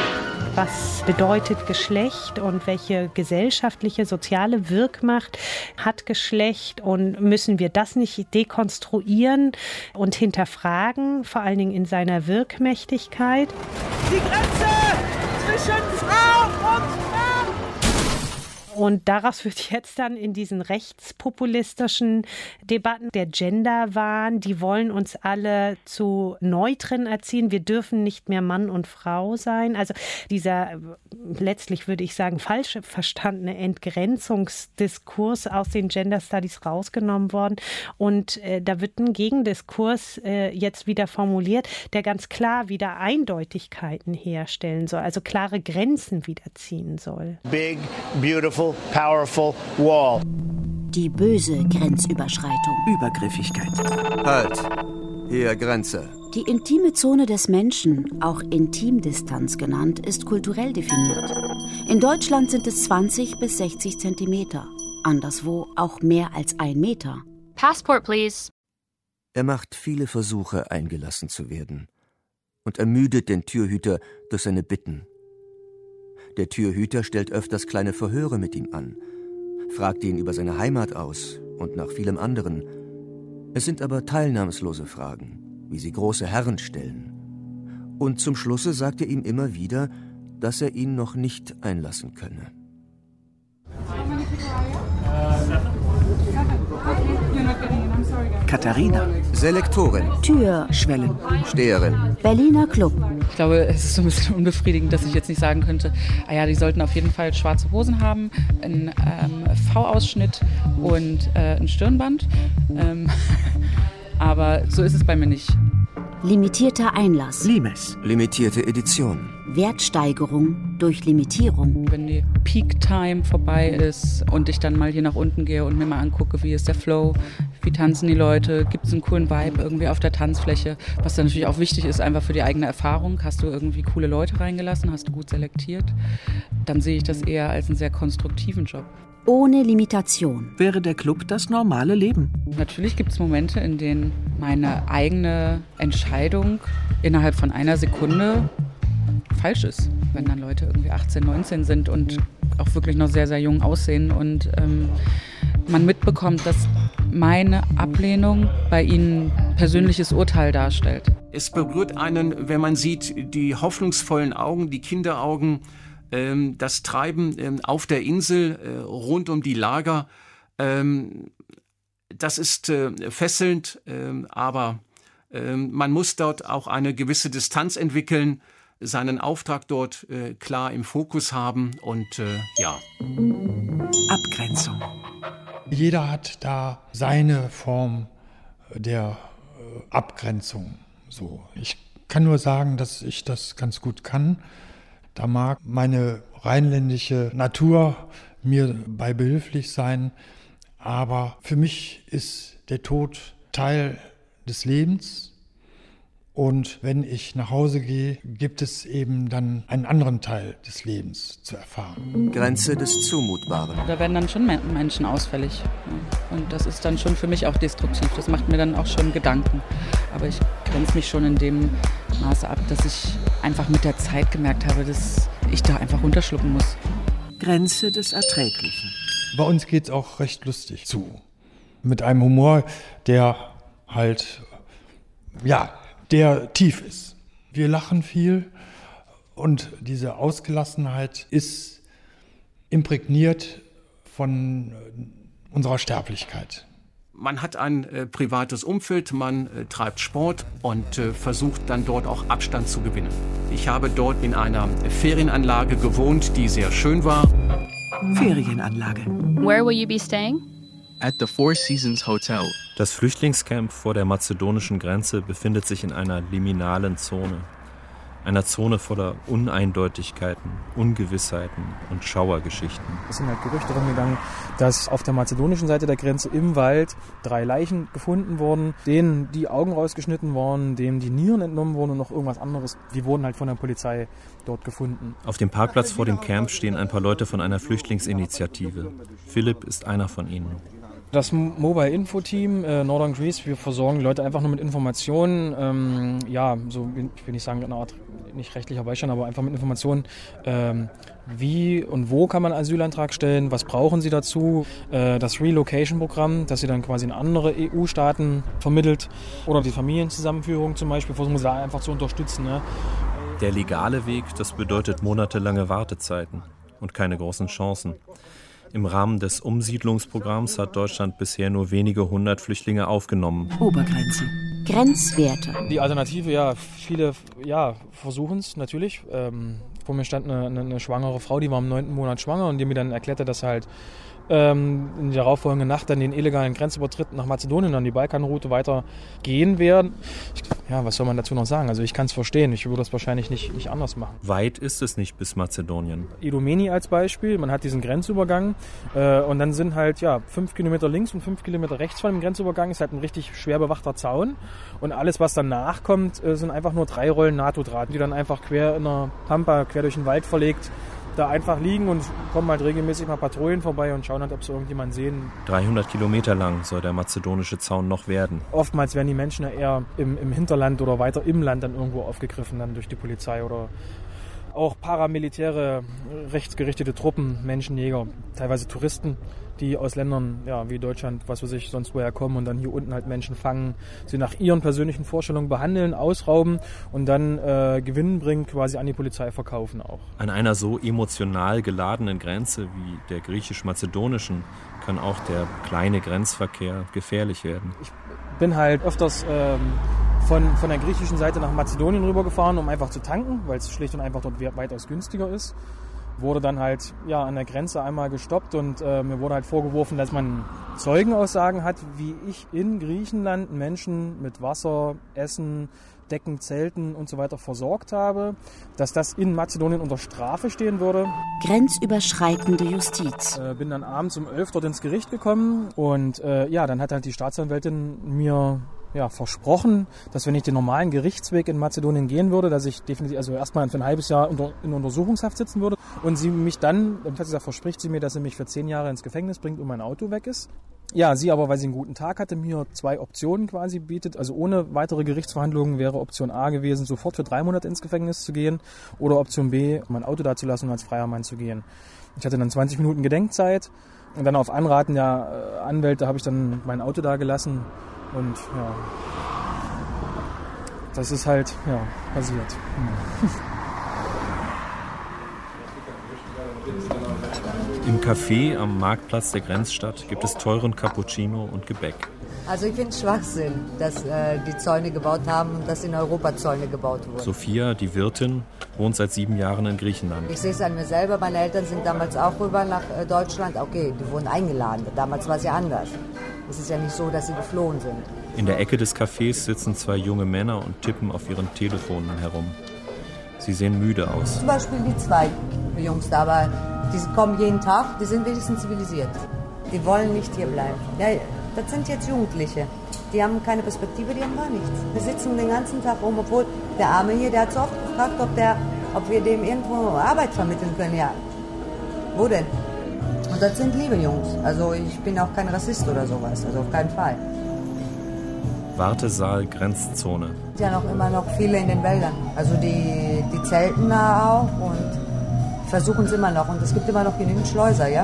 Was bedeutet Geschlecht und welche gesellschaftliche, soziale Wirkmacht hat Geschlecht? Und müssen wir das nicht dekonstruieren und hinterfragen, vor allen Dingen in seiner Wirkmächtigkeit?
Die Grenze zwischen Frau und Mann!
Und daraus wird jetzt dann in diesen rechtspopulistischen Debatten der Genderwahn, die wollen uns alle zu Neutren erziehen. Wir dürfen nicht mehr Mann und Frau sein. Also dieser letztlich, würde ich sagen, falsch verstandene Entgrenzungsdiskurs aus den Gender Studies rausgenommen worden. Und da wird ein Gegendiskurs jetzt wieder formuliert, der ganz klar wieder Eindeutigkeiten herstellen soll, also klare Grenzen wieder ziehen soll.
Big, beautiful, powerful wall.
Die böse Grenzüberschreitung.
Übergriffigkeit.
Halt! Hier Grenze.
Die intime Zone des Menschen, auch Intimdistanz genannt, ist kulturell definiert. In Deutschland sind es 20 bis 60 Zentimeter. Anderswo auch mehr als 1 Meter.
Passport, please.
Er macht viele Versuche, eingelassen zu werden und ermüdet den Türhüter durch seine Bitten. Der Türhüter stellt öfters kleine Verhöre mit ihm an, fragt ihn über seine Heimat aus und nach vielem anderen. Es sind aber teilnahmslose Fragen, wie sie große Herren stellen. Und zum Schlusse sagt er ihm immer wieder, dass er ihn noch nicht einlassen könne.
Katharina.
Selektorin.
Türschwellen.
Steherin.
Berliner Club.
Ich glaube, es ist so ein bisschen unbefriedigend, dass ich jetzt nicht sagen könnte, die sollten auf jeden Fall schwarze Hosen haben, einen V-Ausschnitt und ein Stirnband. Aber so ist es bei mir nicht.
Limitierter Einlass.
Limes.
Limitierte Edition.
Wertsteigerung durch Limitierung.
Wenn die Peak-Time vorbei ist und ich dann mal hier nach unten gehe und mir mal angucke, wie ist der Flow, wie tanzen die Leute, gibt es einen coolen Vibe irgendwie auf der Tanzfläche, was dann natürlich auch wichtig ist, einfach für die eigene Erfahrung. Hast du irgendwie coole Leute reingelassen, hast du gut selektiert, dann sehe ich das eher als einen sehr konstruktiven Job.
Ohne Limitation.
Wäre der Club das normale Leben?
Natürlich gibt es Momente, in denen meine eigene Entscheidung innerhalb von einer Sekunde falsch ist. Wenn dann Leute irgendwie 18, 19 sind und auch wirklich noch sehr, sehr jung aussehen und man mitbekommt, dass meine Ablehnung bei ihnen persönliches Urteil darstellt.
Es berührt einen, wenn man sieht, die hoffnungsvollen Augen, die Kinderaugen, das Treiben auf der Insel, rund um die Lager. Das ist fesselnd, aber man muss dort auch eine gewisse Distanz entwickeln, seinen Auftrag dort klar im Fokus haben und ja.
Abgrenzung.
Jeder hat da seine Form der Abgrenzung. So, ich kann nur sagen, dass ich das ganz gut kann. Da mag meine rheinländische Natur mir bei behilflich sein, aber für mich ist der Tod Teil des Lebens und wenn ich nach Hause gehe, gibt es eben dann einen anderen Teil des Lebens zu erfahren.
Grenze des Zumutbaren.
Da werden dann schon Menschen ausfällig und das ist dann schon für mich auch destruktiv. Das macht mir dann auch schon Gedanken, aber ich grenze mich schon in dem Maße ab, dass ich einfach mit der Zeit gemerkt habe, dass ich da einfach runterschlucken muss.
Grenze des Erträglichen.
Bei uns geht es auch recht lustig zu. Mit einem Humor, der halt, der tief ist. Wir lachen viel und diese Ausgelassenheit ist imprägniert von unserer Sterblichkeit.
Man hat ein privates Umfeld, man treibt Sport und versucht dann dort auch Abstand zu gewinnen. Ich habe dort in einer Ferienanlage gewohnt, die sehr schön war.
Ferienanlage.
Where will you be staying?
At the Four Seasons Hotel.
Das Flüchtlingscamp vor der mazedonischen Grenze befindet sich in einer liminalen Zone. Einer Zone voller Uneindeutigkeiten, Ungewissheiten und Schauergeschichten.
Es sind halt Gerüchte rumgegangen, dass auf der mazedonischen Seite der Grenze im Wald 3 Leichen gefunden wurden, denen die Augen rausgeschnitten wurden, denen die Nieren entnommen wurden und noch irgendwas anderes. Die wurden halt von der Polizei dort gefunden.
Auf dem Parkplatz vor dem Camp stehen ein paar Leute von einer Flüchtlingsinitiative. Philipp ist einer von ihnen.
Das Mobile Info Team Northern Greece, wir versorgen die Leute einfach nur mit Informationen, so, ich will nicht sagen, eine Art, nicht rechtlicher Beistand, aber einfach mit Informationen, wie und wo kann man einen Asylantrag stellen, was brauchen sie dazu, das Relocation-Programm, das sie dann quasi in andere EU-Staaten vermittelt, oder die Familienzusammenführung zum Beispiel, versuchen sie da einfach zu unterstützen. Ne?
Der legale Weg, das bedeutet monatelange Wartezeiten und keine großen Chancen. Im Rahmen des Umsiedlungsprogramms hat Deutschland bisher nur wenige 100 Flüchtlinge aufgenommen.
Obergrenze. Grenzwerte.
Die Alternative, viele versuchen es natürlich. Vor mir stand eine schwangere Frau, die war im 9. Monat schwanger und die mir dann erklärte, dass halt in der darauffolgenden Nacht dann den illegalen Grenzübertritt nach Mazedonien an die Balkanroute weiter gehen werden. Was soll man dazu noch sagen? Also ich kann es verstehen, ich würde das wahrscheinlich nicht anders machen.
Weit ist es nicht bis Mazedonien.
Idomeni als Beispiel, man hat diesen Grenzübergang und dann sind halt 5 Kilometer links und 5 Kilometer rechts von dem Grenzübergang ist halt ein richtig schwer bewachter Zaun und alles, was danach kommt, sind einfach nur 3 Rollen NATO-Draht, die dann einfach quer in der Pampa, quer durch den Wald verlegt, da einfach liegen und kommen halt regelmäßig mal Patrouillen vorbei und schauen halt, ob sie irgendjemanden sehen.
300 Kilometer lang soll der mazedonische Zaun noch werden.
Oftmals werden die Menschen ja eher im Hinterland oder weiter im Land dann irgendwo aufgegriffen dann durch die Polizei oder auch paramilitäre, rechtsgerichtete Truppen, Menschenjäger, teilweise Touristen, die aus Ländern wie Deutschland, was weiß ich, sonst woher kommen und dann hier unten halt Menschen fangen, sie nach ihren persönlichen Vorstellungen behandeln, ausrauben und dann Gewinn bringen, quasi an die Polizei verkaufen auch.
An einer so emotional geladenen Grenze wie der griechisch-mazedonischen kann auch der kleine Grenzverkehr gefährlich werden.
Ich bin halt öfters von der griechischen Seite nach Mazedonien rübergefahren, um einfach zu tanken, weil es schlicht und einfach dort weitaus günstiger ist. Wurde dann halt an der Grenze einmal gestoppt und mir wurde halt vorgeworfen, dass man Zeugenaussagen hat, wie ich in Griechenland Menschen mit Wasser, Essen, Decken, Zelten und so weiter versorgt habe, dass das in Mazedonien unter Strafe stehen würde.
Grenzüberschreitende Justiz.
Bin dann abends um 11 dort ins Gericht gekommen und dann hat halt die Staatsanwältin mir versprochen, dass wenn ich den normalen Gerichtsweg in Mazedonien gehen würde, dass ich definitiv erstmal für ein halbes Jahr in Untersuchungshaft sitzen würde und sie mich dann, verspricht sie mir, dass sie mich für 10 Jahre ins Gefängnis bringt und mein Auto weg ist. Ja, sie aber, weil sie einen guten Tag hatte, mir 2 Optionen quasi bietet. Also ohne weitere Gerichtsverhandlungen wäre Option A gewesen, sofort für 3 Monate ins Gefängnis zu gehen oder Option B, mein Auto da zu lassen und als freier Mann zu gehen. Ich hatte dann 20 Minuten Gedenkzeit und dann auf Anraten der Anwälte habe ich dann mein Auto da gelassen. Und das ist halt passiert.
Im Café am Marktplatz der Grenzstadt gibt es teuren Cappuccino und Gebäck.
Also ich finde es Schwachsinn, dass die Zäune gebaut haben und dass in Europa Zäune gebaut wurden.
Sophia, die Wirtin, wohnt seit 7 Jahren in Griechenland.
Ich sehe es an mir selber, meine Eltern sind damals auch rüber nach Deutschland. Okay, die wurden eingeladen, damals war es ja anders. Es ist ja nicht so, dass sie geflohen sind.
In der Ecke des Cafés sitzen 2 junge Männer und tippen auf ihren Telefonen herum. Sie sehen müde aus.
Zum Beispiel die 2 Jungs da, aber die kommen jeden Tag, die sind wenigstens zivilisiert. Die wollen nicht hier bleiben. Ja, das sind jetzt Jugendliche. Die haben keine Perspektive, die haben gar nichts. Wir sitzen den ganzen Tag rum, obwohl der Arme hier, der hat so oft gefragt, ob wir dem irgendwo Arbeit vermitteln können. Ja, wo denn? Und das sind liebe Jungs. Also ich bin auch kein Rassist oder sowas, also auf keinen Fall.
Wartesaal, Grenzzone.
Es sind ja immer noch viele in den Wäldern. Also die zelten da auch und versuchen es immer noch. Und es gibt immer noch genügend Schleuser, ja.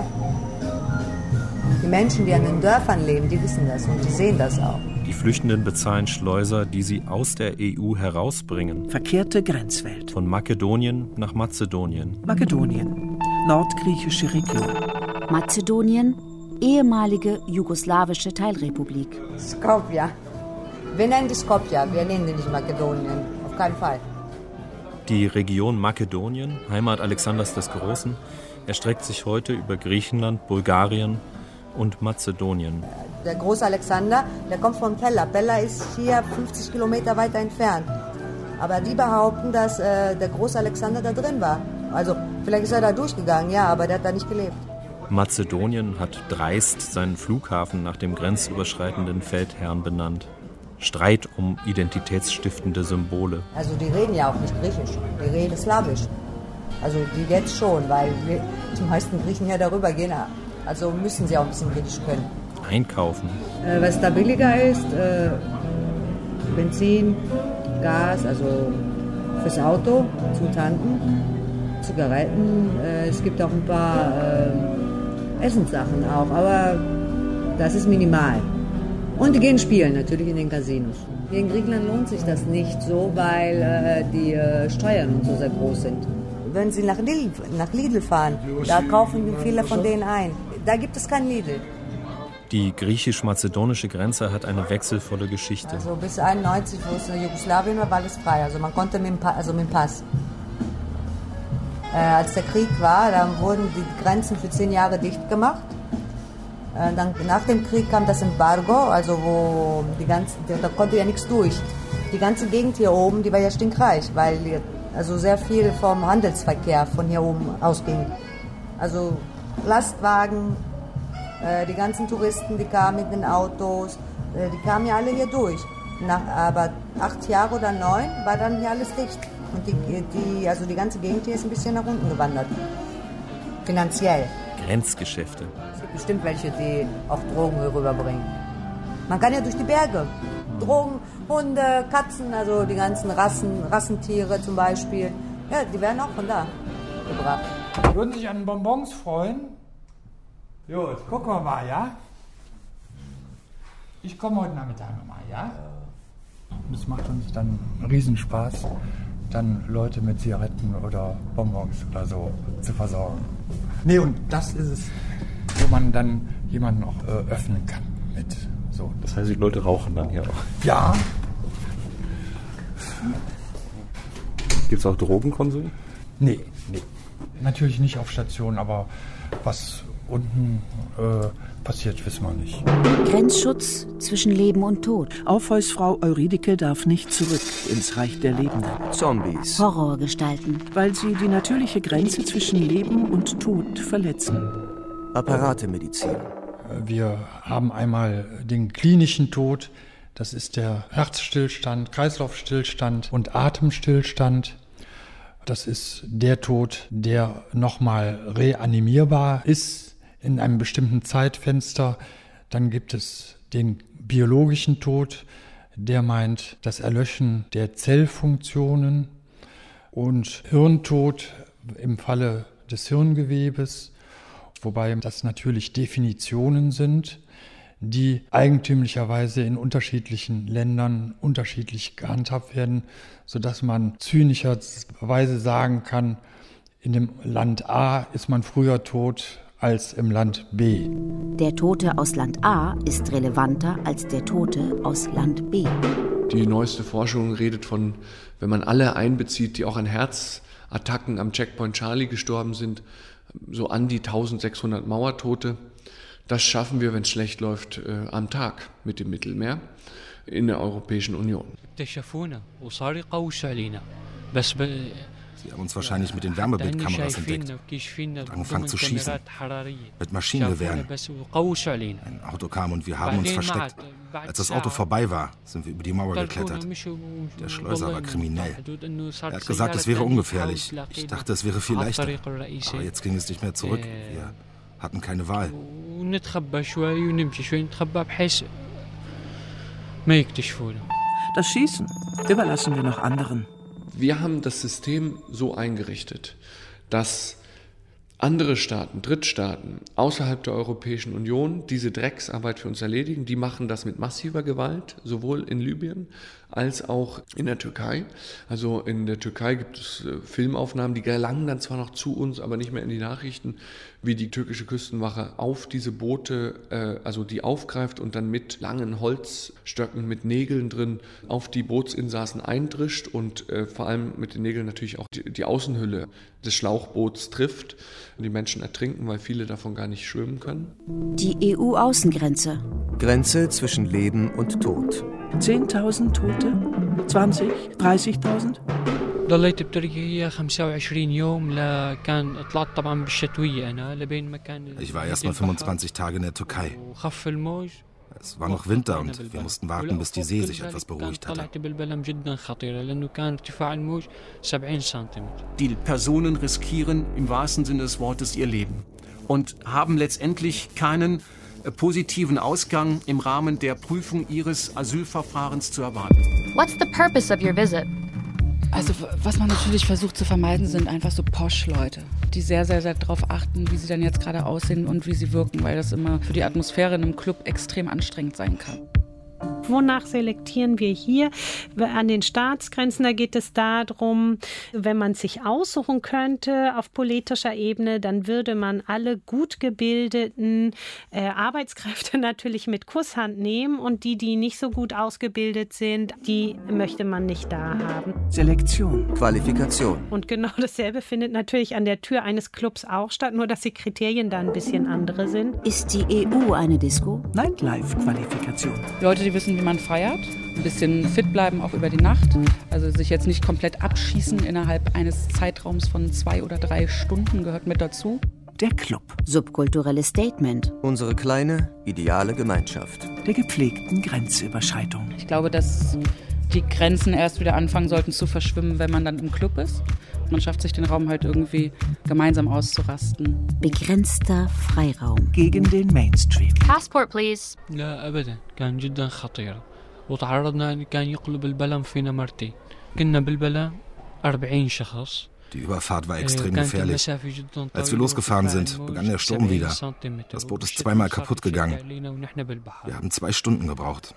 Die Menschen, die an den Dörfern leben, die wissen das und die sehen das auch.
Die Flüchtenden bezahlen Schleuser, die sie aus der EU herausbringen.
Verkehrte Grenzwelt.
Von Makedonien nach Mazedonien.
Makedonien, nordgriechische Region.
Mazedonien, ehemalige jugoslawische Teilrepublik.
Skopje. Wir nennen die Skopje, wir nennen die nicht Makedonien. Auf keinen Fall.
Die Region Makedonien, Heimat Alexanders des Großen, erstreckt sich heute über Griechenland, Bulgarien und Mazedonien.
Der große Alexander, der kommt von Pella. Pella ist hier 50 Kilometer weiter entfernt. Aber die behaupten, dass der große Alexander da drin war. Also vielleicht ist er da durchgegangen, ja, aber der hat da nicht gelebt.
Mazedonien hat dreist seinen Flughafen nach dem grenzüberschreitenden Feldherrn benannt. Streit um identitätsstiftende Symbole.
Also die reden ja auch nicht Griechisch, die reden Slawisch. Also die jetzt schon, weil die meisten Griechen ja darüber gehen. Also müssen sie auch ein bisschen Griechisch können.
einkaufen.
Was da billiger ist, Benzin, Gas, also fürs Auto, zum Tanken, Zigaretten. Es gibt auch ein paar Essenssachen auch, aber das ist minimal. Und die gehen spielen, natürlich in den Casinos. Hier in Griechenland lohnt sich das nicht so, weil die Steuern und so sehr groß sind. Wenn Sie nach Lidl fahren, da kaufen viele von denen ein. Da gibt es kein Lidl.
Die griechisch-mazedonische Grenze hat eine wechselvolle Geschichte.
Also bis 1991, wo es Jugoslawien war, war alles frei. Also man konnte mit dem Pass. Als der Krieg war, dann wurden die Grenzen für 10 Jahre dicht gemacht. Dann, nach dem Krieg kam das Embargo, also wo da konnte ja nichts durch. Die ganze Gegend hier oben, die war ja stinkreich, weil also sehr viel vom Handelsverkehr von hier oben ausging. Also Lastwagen, die ganzen Touristen, die kamen mit den Autos, die kamen ja alle hier durch. Aber 8 Jahre oder 9 war dann hier alles dicht. Und die ganze Gegend hier ist ein bisschen nach unten gewandert. Finanziell.
Grenzgeschäfte.
Es gibt bestimmt welche, die auch Drogen hier rüberbringen. Man kann ja durch die Berge. Drogen, Hunde, Katzen, also die ganzen Rassentiere zum Beispiel. Ja, die werden auch von da gebracht.
Würden sich an Bonbons freuen? Gut, gucken wir mal, ja? Ich komme heute Nachmittag nochmal, ja? Es macht uns dann Riesenspaß, dann Leute mit Zigaretten oder Bonbons oder so zu versorgen. Nee, und das ist es, wo man dann jemanden auch öffnen kann mit so.
Das heißt, die Leute rauchen dann hier auch?
Ja.
Gibt es auch Drogenkonsum?
Nee. Natürlich nicht auf Station, aber was unten passiert, wissen wir nicht.
Grenzschutz zwischen Leben und Tod.
Aufheusfrau Eurydike darf nicht zurück ins Reich der Lebenden.
Zombies.
Horrorgestalten.
Weil sie die natürliche Grenze zwischen Leben und Tod verletzen.
Apparatemedizin.
Wir haben einmal den klinischen Tod. Das ist der Herzstillstand, Kreislaufstillstand und Atemstillstand. Das ist der Tod, der nochmal reanimierbar ist in einem bestimmten Zeitfenster. Dann gibt es den biologischen Tod, der meint das Erlöschen der Zellfunktionen, und Hirntod im Falle des Hirngewebes, wobei das natürlich Definitionen sind, die eigentümlicherweise in unterschiedlichen Ländern unterschiedlich gehandhabt werden, sodass man zynischerweise sagen kann, in dem Land A ist man früher tot als im Land B.
Der Tote aus Land A ist relevanter als der Tote aus Land B.
Die neueste Forschung redet von, wenn man alle einbezieht, die auch an Herzattacken am Checkpoint Charlie gestorben sind, so an die 1600 Mauertote. Das schaffen wir, wenn es schlecht läuft, am Tag mit dem Mittelmeer in der Europäischen Union.
Sie haben uns wahrscheinlich mit den Wärmebildkameras entdeckt und angefangen zu schießen. Mit Maschinengewehren. Ein Auto kam und wir haben uns versteckt. Als das Auto vorbei war, sind wir über die Mauer geklettert. Der Schleuser war kriminell. Er hat gesagt, es wäre ungefährlich. Ich dachte, es wäre viel leichter. Aber jetzt ging es nicht mehr zurück. Wir hatten keine Wahl.
Das Schießen überlassen wir noch anderen.
Wir haben das System so eingerichtet, dass andere Staaten, Drittstaaten außerhalb der Europäischen Union diese Drecksarbeit für uns erledigen. Die machen das mit massiver Gewalt, sowohl in Libyen als auch in der Türkei. Also in der Türkei gibt es Filmaufnahmen, die gelangen dann zwar noch zu uns, aber nicht mehr in die Nachrichten, wie die türkische Küstenwache auf diese Boote, also die aufgreift und dann mit langen Holzstöcken mit Nägeln drin auf die Bootsinsassen eindrischt und vor allem mit den Nägeln natürlich auch die Außenhülle des Schlauchboots trifft. Die Menschen ertrinken, weil viele davon gar nicht schwimmen können.
Die EU-Außengrenze.
Grenze zwischen Leben und Tod.
10.000 Tote? 20? 30.000?
ضليت بتركيا 25 يوم كان طلعت طبعا بالشتوية أنا لبين ما كان.
Ich war erst mal 25 Tage in der Türkei.
وخف الموج.
Es war noch Winter und wir mussten warten, bis die See sich etwas beruhigt hatte.
Die Personen riskieren im wahrsten Sinne des Wortes ihr Leben und haben letztendlich keinen positiven Ausgang im Rahmen der Prüfung ihres Asylverfahrens zu erwarten.
What's the purpose of your visit?
Also was man natürlich versucht zu vermeiden, sind einfach so Posch-Leute, die sehr, sehr, sehr darauf achten, wie sie dann jetzt gerade aussehen und wie sie wirken, weil das immer für die Atmosphäre in einem Club extrem anstrengend sein kann.
Wonach selektieren wir hier? An den Staatsgrenzen, da geht es darum, wenn man sich aussuchen könnte auf politischer Ebene, dann würde man alle gut gebildeten Arbeitskräfte natürlich mit Kusshand nehmen und die nicht so gut ausgebildet sind, die möchte man nicht da haben.
Selektion.
Qualifikation.
Und genau dasselbe findet natürlich an der Tür eines Clubs auch statt, nur dass die Kriterien da ein bisschen andere sind.
Ist die EU eine Disco?
Nightlife-Qualifikation.
Leute, die wissen, wie man feiert, ein bisschen fit bleiben, auch über die Nacht. Also sich jetzt nicht komplett abschießen innerhalb eines Zeitraums von 2 oder 3 Stunden gehört mit dazu.
Der Club.
Subkulturelles Statement.
Unsere kleine, ideale Gemeinschaft.
Der gepflegten Grenzüberschreitung.
Ich glaube, dass die Grenzen erst wieder anfangen sollten zu verschwimmen, wenn man dann im Club ist. Man schafft sich den Raum halt irgendwie gemeinsam auszurasten.
Begrenzter Freiraum.
Gegen den Mainstream.
Passport, please.
لا أبدا كان جدا خطير وتعرضنا أن كان يقلب البلم فينا مرتين كنا بالبلم 40 شخص.
Die Überfahrt war extrem gefährlich. Als wir losgefahren sind, begann der Sturm wieder. Das Boot ist zweimal kaputt gegangen. Wir haben 2 Stunden gebraucht.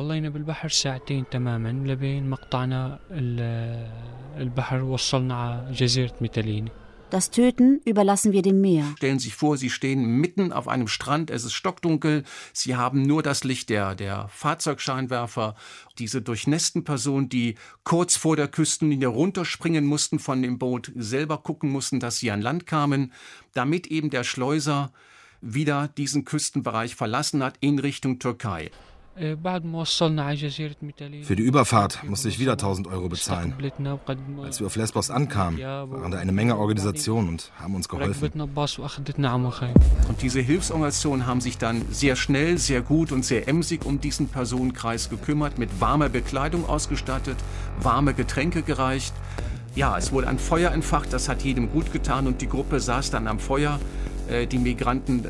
Das Töten überlassen wir dem Meer.
Stellen Sie sich vor, Sie stehen mitten auf einem Strand, es ist stockdunkel, Sie haben nur das Licht der Fahrzeugscheinwerfer. Diese durchnässten Personen, die kurz vor der Küstenlinie runterspringen mussten von dem Boot, selber gucken mussten, dass sie an Land kamen, damit eben der Schleuser wieder diesen Küstenbereich verlassen hat in Richtung Türkei.
Für die Überfahrt musste ich wieder 1.000 Euro bezahlen. Als wir auf Lesbos ankamen, waren da eine Menge Organisationen und haben uns geholfen.
Und diese Hilfsorganisationen haben sich dann sehr schnell, sehr gut und sehr emsig um diesen Personenkreis gekümmert, mit warmer Bekleidung ausgestattet, warme Getränke gereicht. Ja, es wurde ein Feuer entfacht, das hat jedem gut getan und die Gruppe saß dann am Feuer, die Migranten,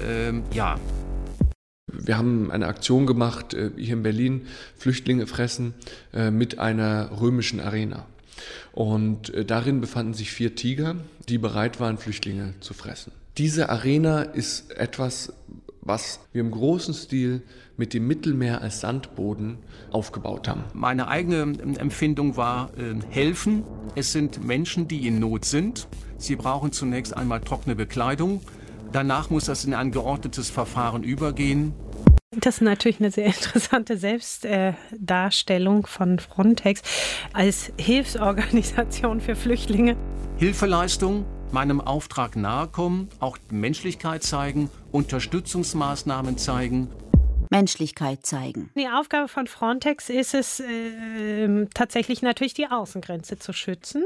Wir haben eine Aktion gemacht, hier in Berlin, Flüchtlinge fressen, mit einer römischen Arena. Und darin befanden sich 4 Tiger, die bereit waren, Flüchtlinge zu fressen. Diese Arena ist etwas, was wir im großen Stil mit dem Mittelmeer als Sandboden aufgebaut haben.
Meine eigene Empfindung war helfen. Es sind Menschen, die in Not sind. Sie brauchen zunächst einmal trockene Bekleidung. Danach muss das in ein geordnetes Verfahren übergehen.
Das ist natürlich eine sehr interessante Selbstdarstellung von Frontex als Hilfsorganisation für Flüchtlinge.
Hilfeleistung, meinem Auftrag nahekommen, auch Menschlichkeit zeigen, Unterstützungsmaßnahmen zeigen.
Menschlichkeit zeigen.
Die Aufgabe von Frontex ist es, tatsächlich natürlich die Außengrenze zu schützen.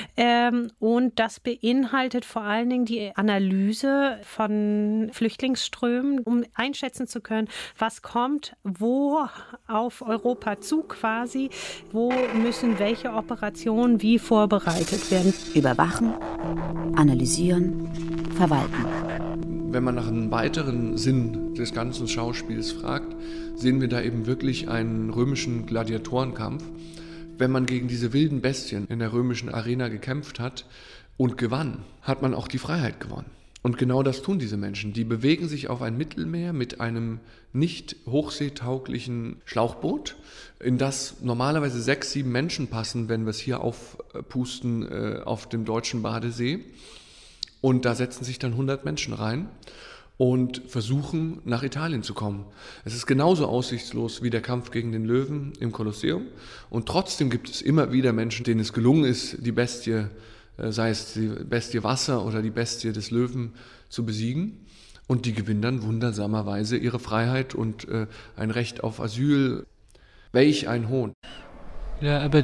Und das beinhaltet vor allen Dingen die Analyse von Flüchtlingsströmen, um einschätzen zu können, was kommt, wo auf Europa zu quasi, wo müssen welche Operationen wie vorbereitet werden.
Überwachen, analysieren, verwalten.
Wenn man nach einem weiteren Sinn des ganzen Schauspiels fragt, sehen wir da eben wirklich einen römischen Gladiatorenkampf. Wenn man gegen diese wilden Bestien in der römischen Arena gekämpft hat und gewann, hat man auch die Freiheit gewonnen. Und genau das tun diese Menschen. Die bewegen sich auf ein Mittelmeer mit einem nicht hochseetauglichen Schlauchboot, in das normalerweise 6, 7 Menschen passen, wenn wir es hier aufpusten auf dem deutschen Badesee. Und da setzen sich dann 100 Menschen rein und versuchen, nach Italien zu kommen. Es ist genauso aussichtslos wie der Kampf gegen den Löwen im Kolosseum. Und trotzdem gibt es immer wieder Menschen, denen es gelungen ist, die Bestie, sei es die Bestie Wasser oder die Bestie des Löwen, zu besiegen. Und die gewinnen dann wundersamerweise ihre Freiheit und ein Recht auf Asyl. Welch ein Hohn.
Ich habe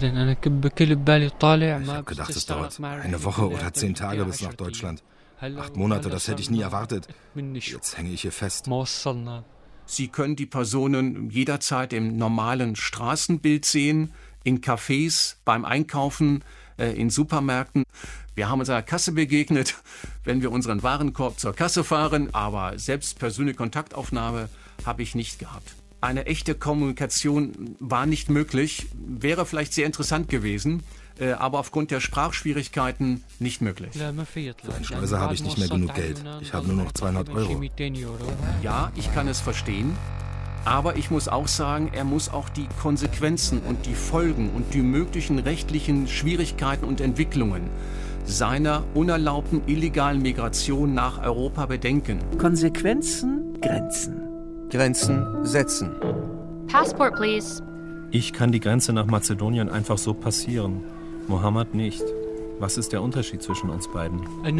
gedacht, es dauert eine Woche oder 10 Tage bis nach Deutschland. 8 Monate, das hätte ich nie erwartet. Jetzt hänge ich hier fest.
Sie können die Personen jederzeit im normalen Straßenbild sehen, in Cafés, beim Einkaufen, in Supermärkten. Wir haben uns an der Kasse begegnet, wenn wir unseren Warenkorb zur Kasse fahren, aber selbst persönliche Kontaktaufnahme habe ich nicht gehabt. Eine echte Kommunikation war nicht möglich, wäre vielleicht sehr interessant gewesen, aber aufgrund der Sprachschwierigkeiten nicht möglich.
Für einen Schleuser habe ich nicht mehr genug Geld. Ich habe nur noch 200 Euro.
Ja, ich kann es verstehen, aber ich muss auch sagen, er muss auch die Konsequenzen und die Folgen und die möglichen rechtlichen Schwierigkeiten und Entwicklungen seiner unerlaubten illegalen Migration nach Europa bedenken.
Konsequenzen, Grenzen.
Grenzen setzen.
Passport, please.
Ich kann die Grenze nach Mazedonien einfach so passieren. Mohammed nicht. Was ist der Unterschied zwischen uns beiden?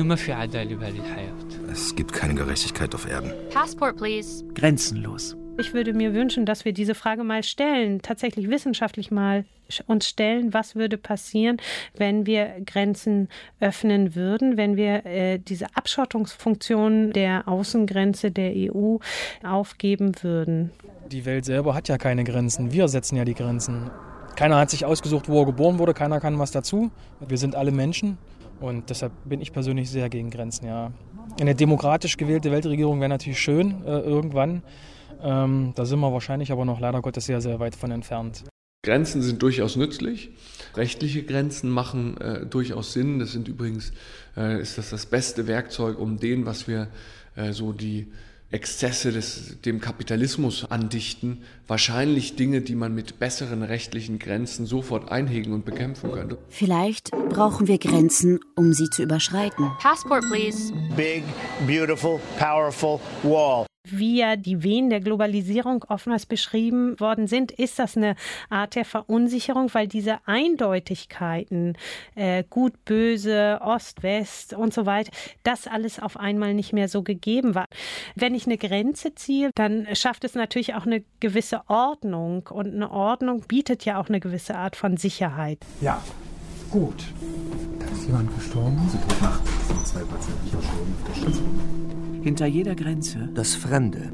Es gibt keine Gerechtigkeit auf Erden.
Passport, please.
Grenzenlos.
Ich würde mir wünschen, dass wir diese Frage mal stellen, tatsächlich wissenschaftlich mal uns stellen, was würde passieren, wenn wir Grenzen öffnen würden, wenn wir diese Abschottungsfunktion der Außengrenze der EU aufgeben würden.
Die Welt selber hat ja keine Grenzen, wir setzen ja die Grenzen. Keiner hat sich ausgesucht, wo er geboren wurde, keiner kann was dazu. Wir sind alle Menschen und deshalb bin ich persönlich sehr gegen Grenzen, ja. Eine demokratisch gewählte Weltregierung wäre natürlich schön, irgendwann. Da sind wir wahrscheinlich aber noch leider Gottes sehr, sehr weit von entfernt.
Grenzen sind durchaus nützlich. Rechtliche Grenzen machen durchaus Sinn. Das sind übrigens, ist das beste Werkzeug, um was wir so die Exzesse dem Kapitalismus andichten, wahrscheinlich Dinge, die man mit besseren rechtlichen Grenzen sofort einhegen und bekämpfen könnte.
Vielleicht brauchen wir Grenzen, um sie zu überschreiten.
Passport, please.
Big, beautiful, powerful wall.
Wie ja die Wehen der Globalisierung oftmals beschrieben worden sind, ist das eine Art der Verunsicherung, weil diese Eindeutigkeiten, gut, böse, Ost, West und so weiter, das alles auf einmal nicht mehr so gegeben war. Wenn ich eine Grenze ziehe, dann schafft es natürlich auch eine gewisse Ordnung und eine Ordnung bietet ja auch eine gewisse Art von Sicherheit.
Ja, gut. Da ist jemand gestorben.
Sie tot Nacht. Es sind 2 Patienten verstorben auf der Station.
Hinter jeder Grenze
das Fremde.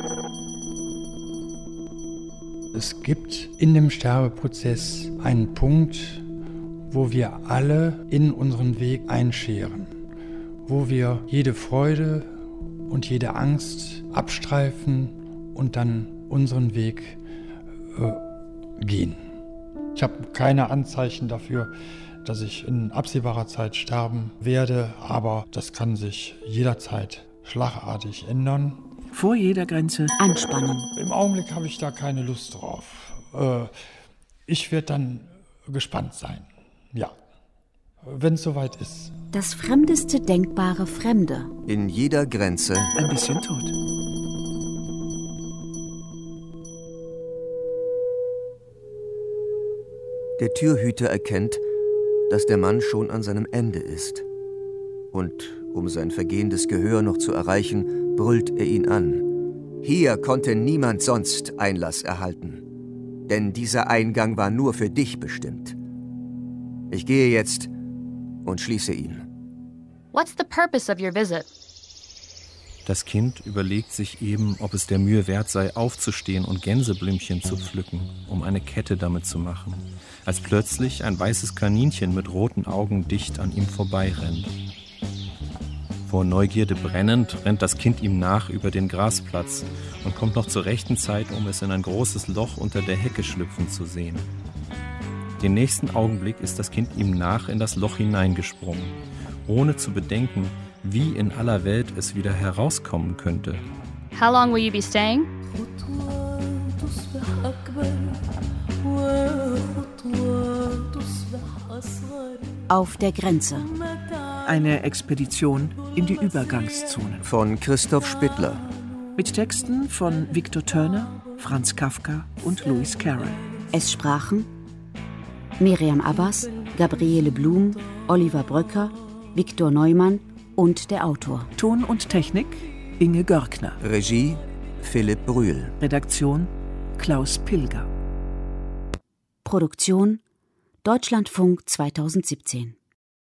Es gibt in dem Sterbeprozess einen Punkt, wo wir alle in unseren Weg einscheren, wo wir jede Freude und jede Angst abstreifen und dann unseren Weg gehen. Ich habe keine Anzeichen dafür, dass ich in absehbarer Zeit sterben werde, aber das kann sich jederzeit schlagartig ändern.
Vor jeder Grenze
anspannen.
Im Augenblick habe ich da keine Lust drauf. Ich werde dann gespannt sein. Ja, wenn es soweit ist.
Das fremdeste denkbare Fremde.
In jeder Grenze
ein bisschen tot.
Der Türhüter erkennt, dass der Mann schon an seinem Ende ist. Und um sein vergehendes Gehör noch zu erreichen, brüllt er ihn an. Hier konnte niemand sonst Einlass erhalten, denn dieser Eingang war nur für dich bestimmt. Ich gehe jetzt und schließe ihn.
What's the purpose of your visit?
Das Kind überlegt sich eben, ob es der Mühe wert sei, aufzustehen und Gänseblümchen zu pflücken, um eine Kette damit zu machen, als plötzlich ein weißes Kaninchen mit roten Augen dicht an ihm vorbeirennt. Vor Neugierde brennend rennt das Kind ihm nach über den Grasplatz und kommt noch zur rechten Zeit, um es in ein großes Loch unter der Hecke schlüpfen zu sehen. Den nächsten Augenblick ist das Kind ihm nach in das Loch hineingesprungen, ohne zu bedenken, wie in aller Welt es wieder herauskommen könnte.
How long will you be staying?
Auf der Grenze.
Eine Expedition in die Übergangszone.
Von Christoph Spittler.
Mit Texten von Victor Turner, Franz Kafka und Lewis Carroll.
Es sprachen Miriam Abbas, Gabriele Blum, Oliver Bröcker, Viktor Neumann und der Autor.
Ton und Technik Inge Görkner.
Regie Philipp Brühl.
Redaktion Klaus Pilger.
Produktion Deutschlandfunk 2017.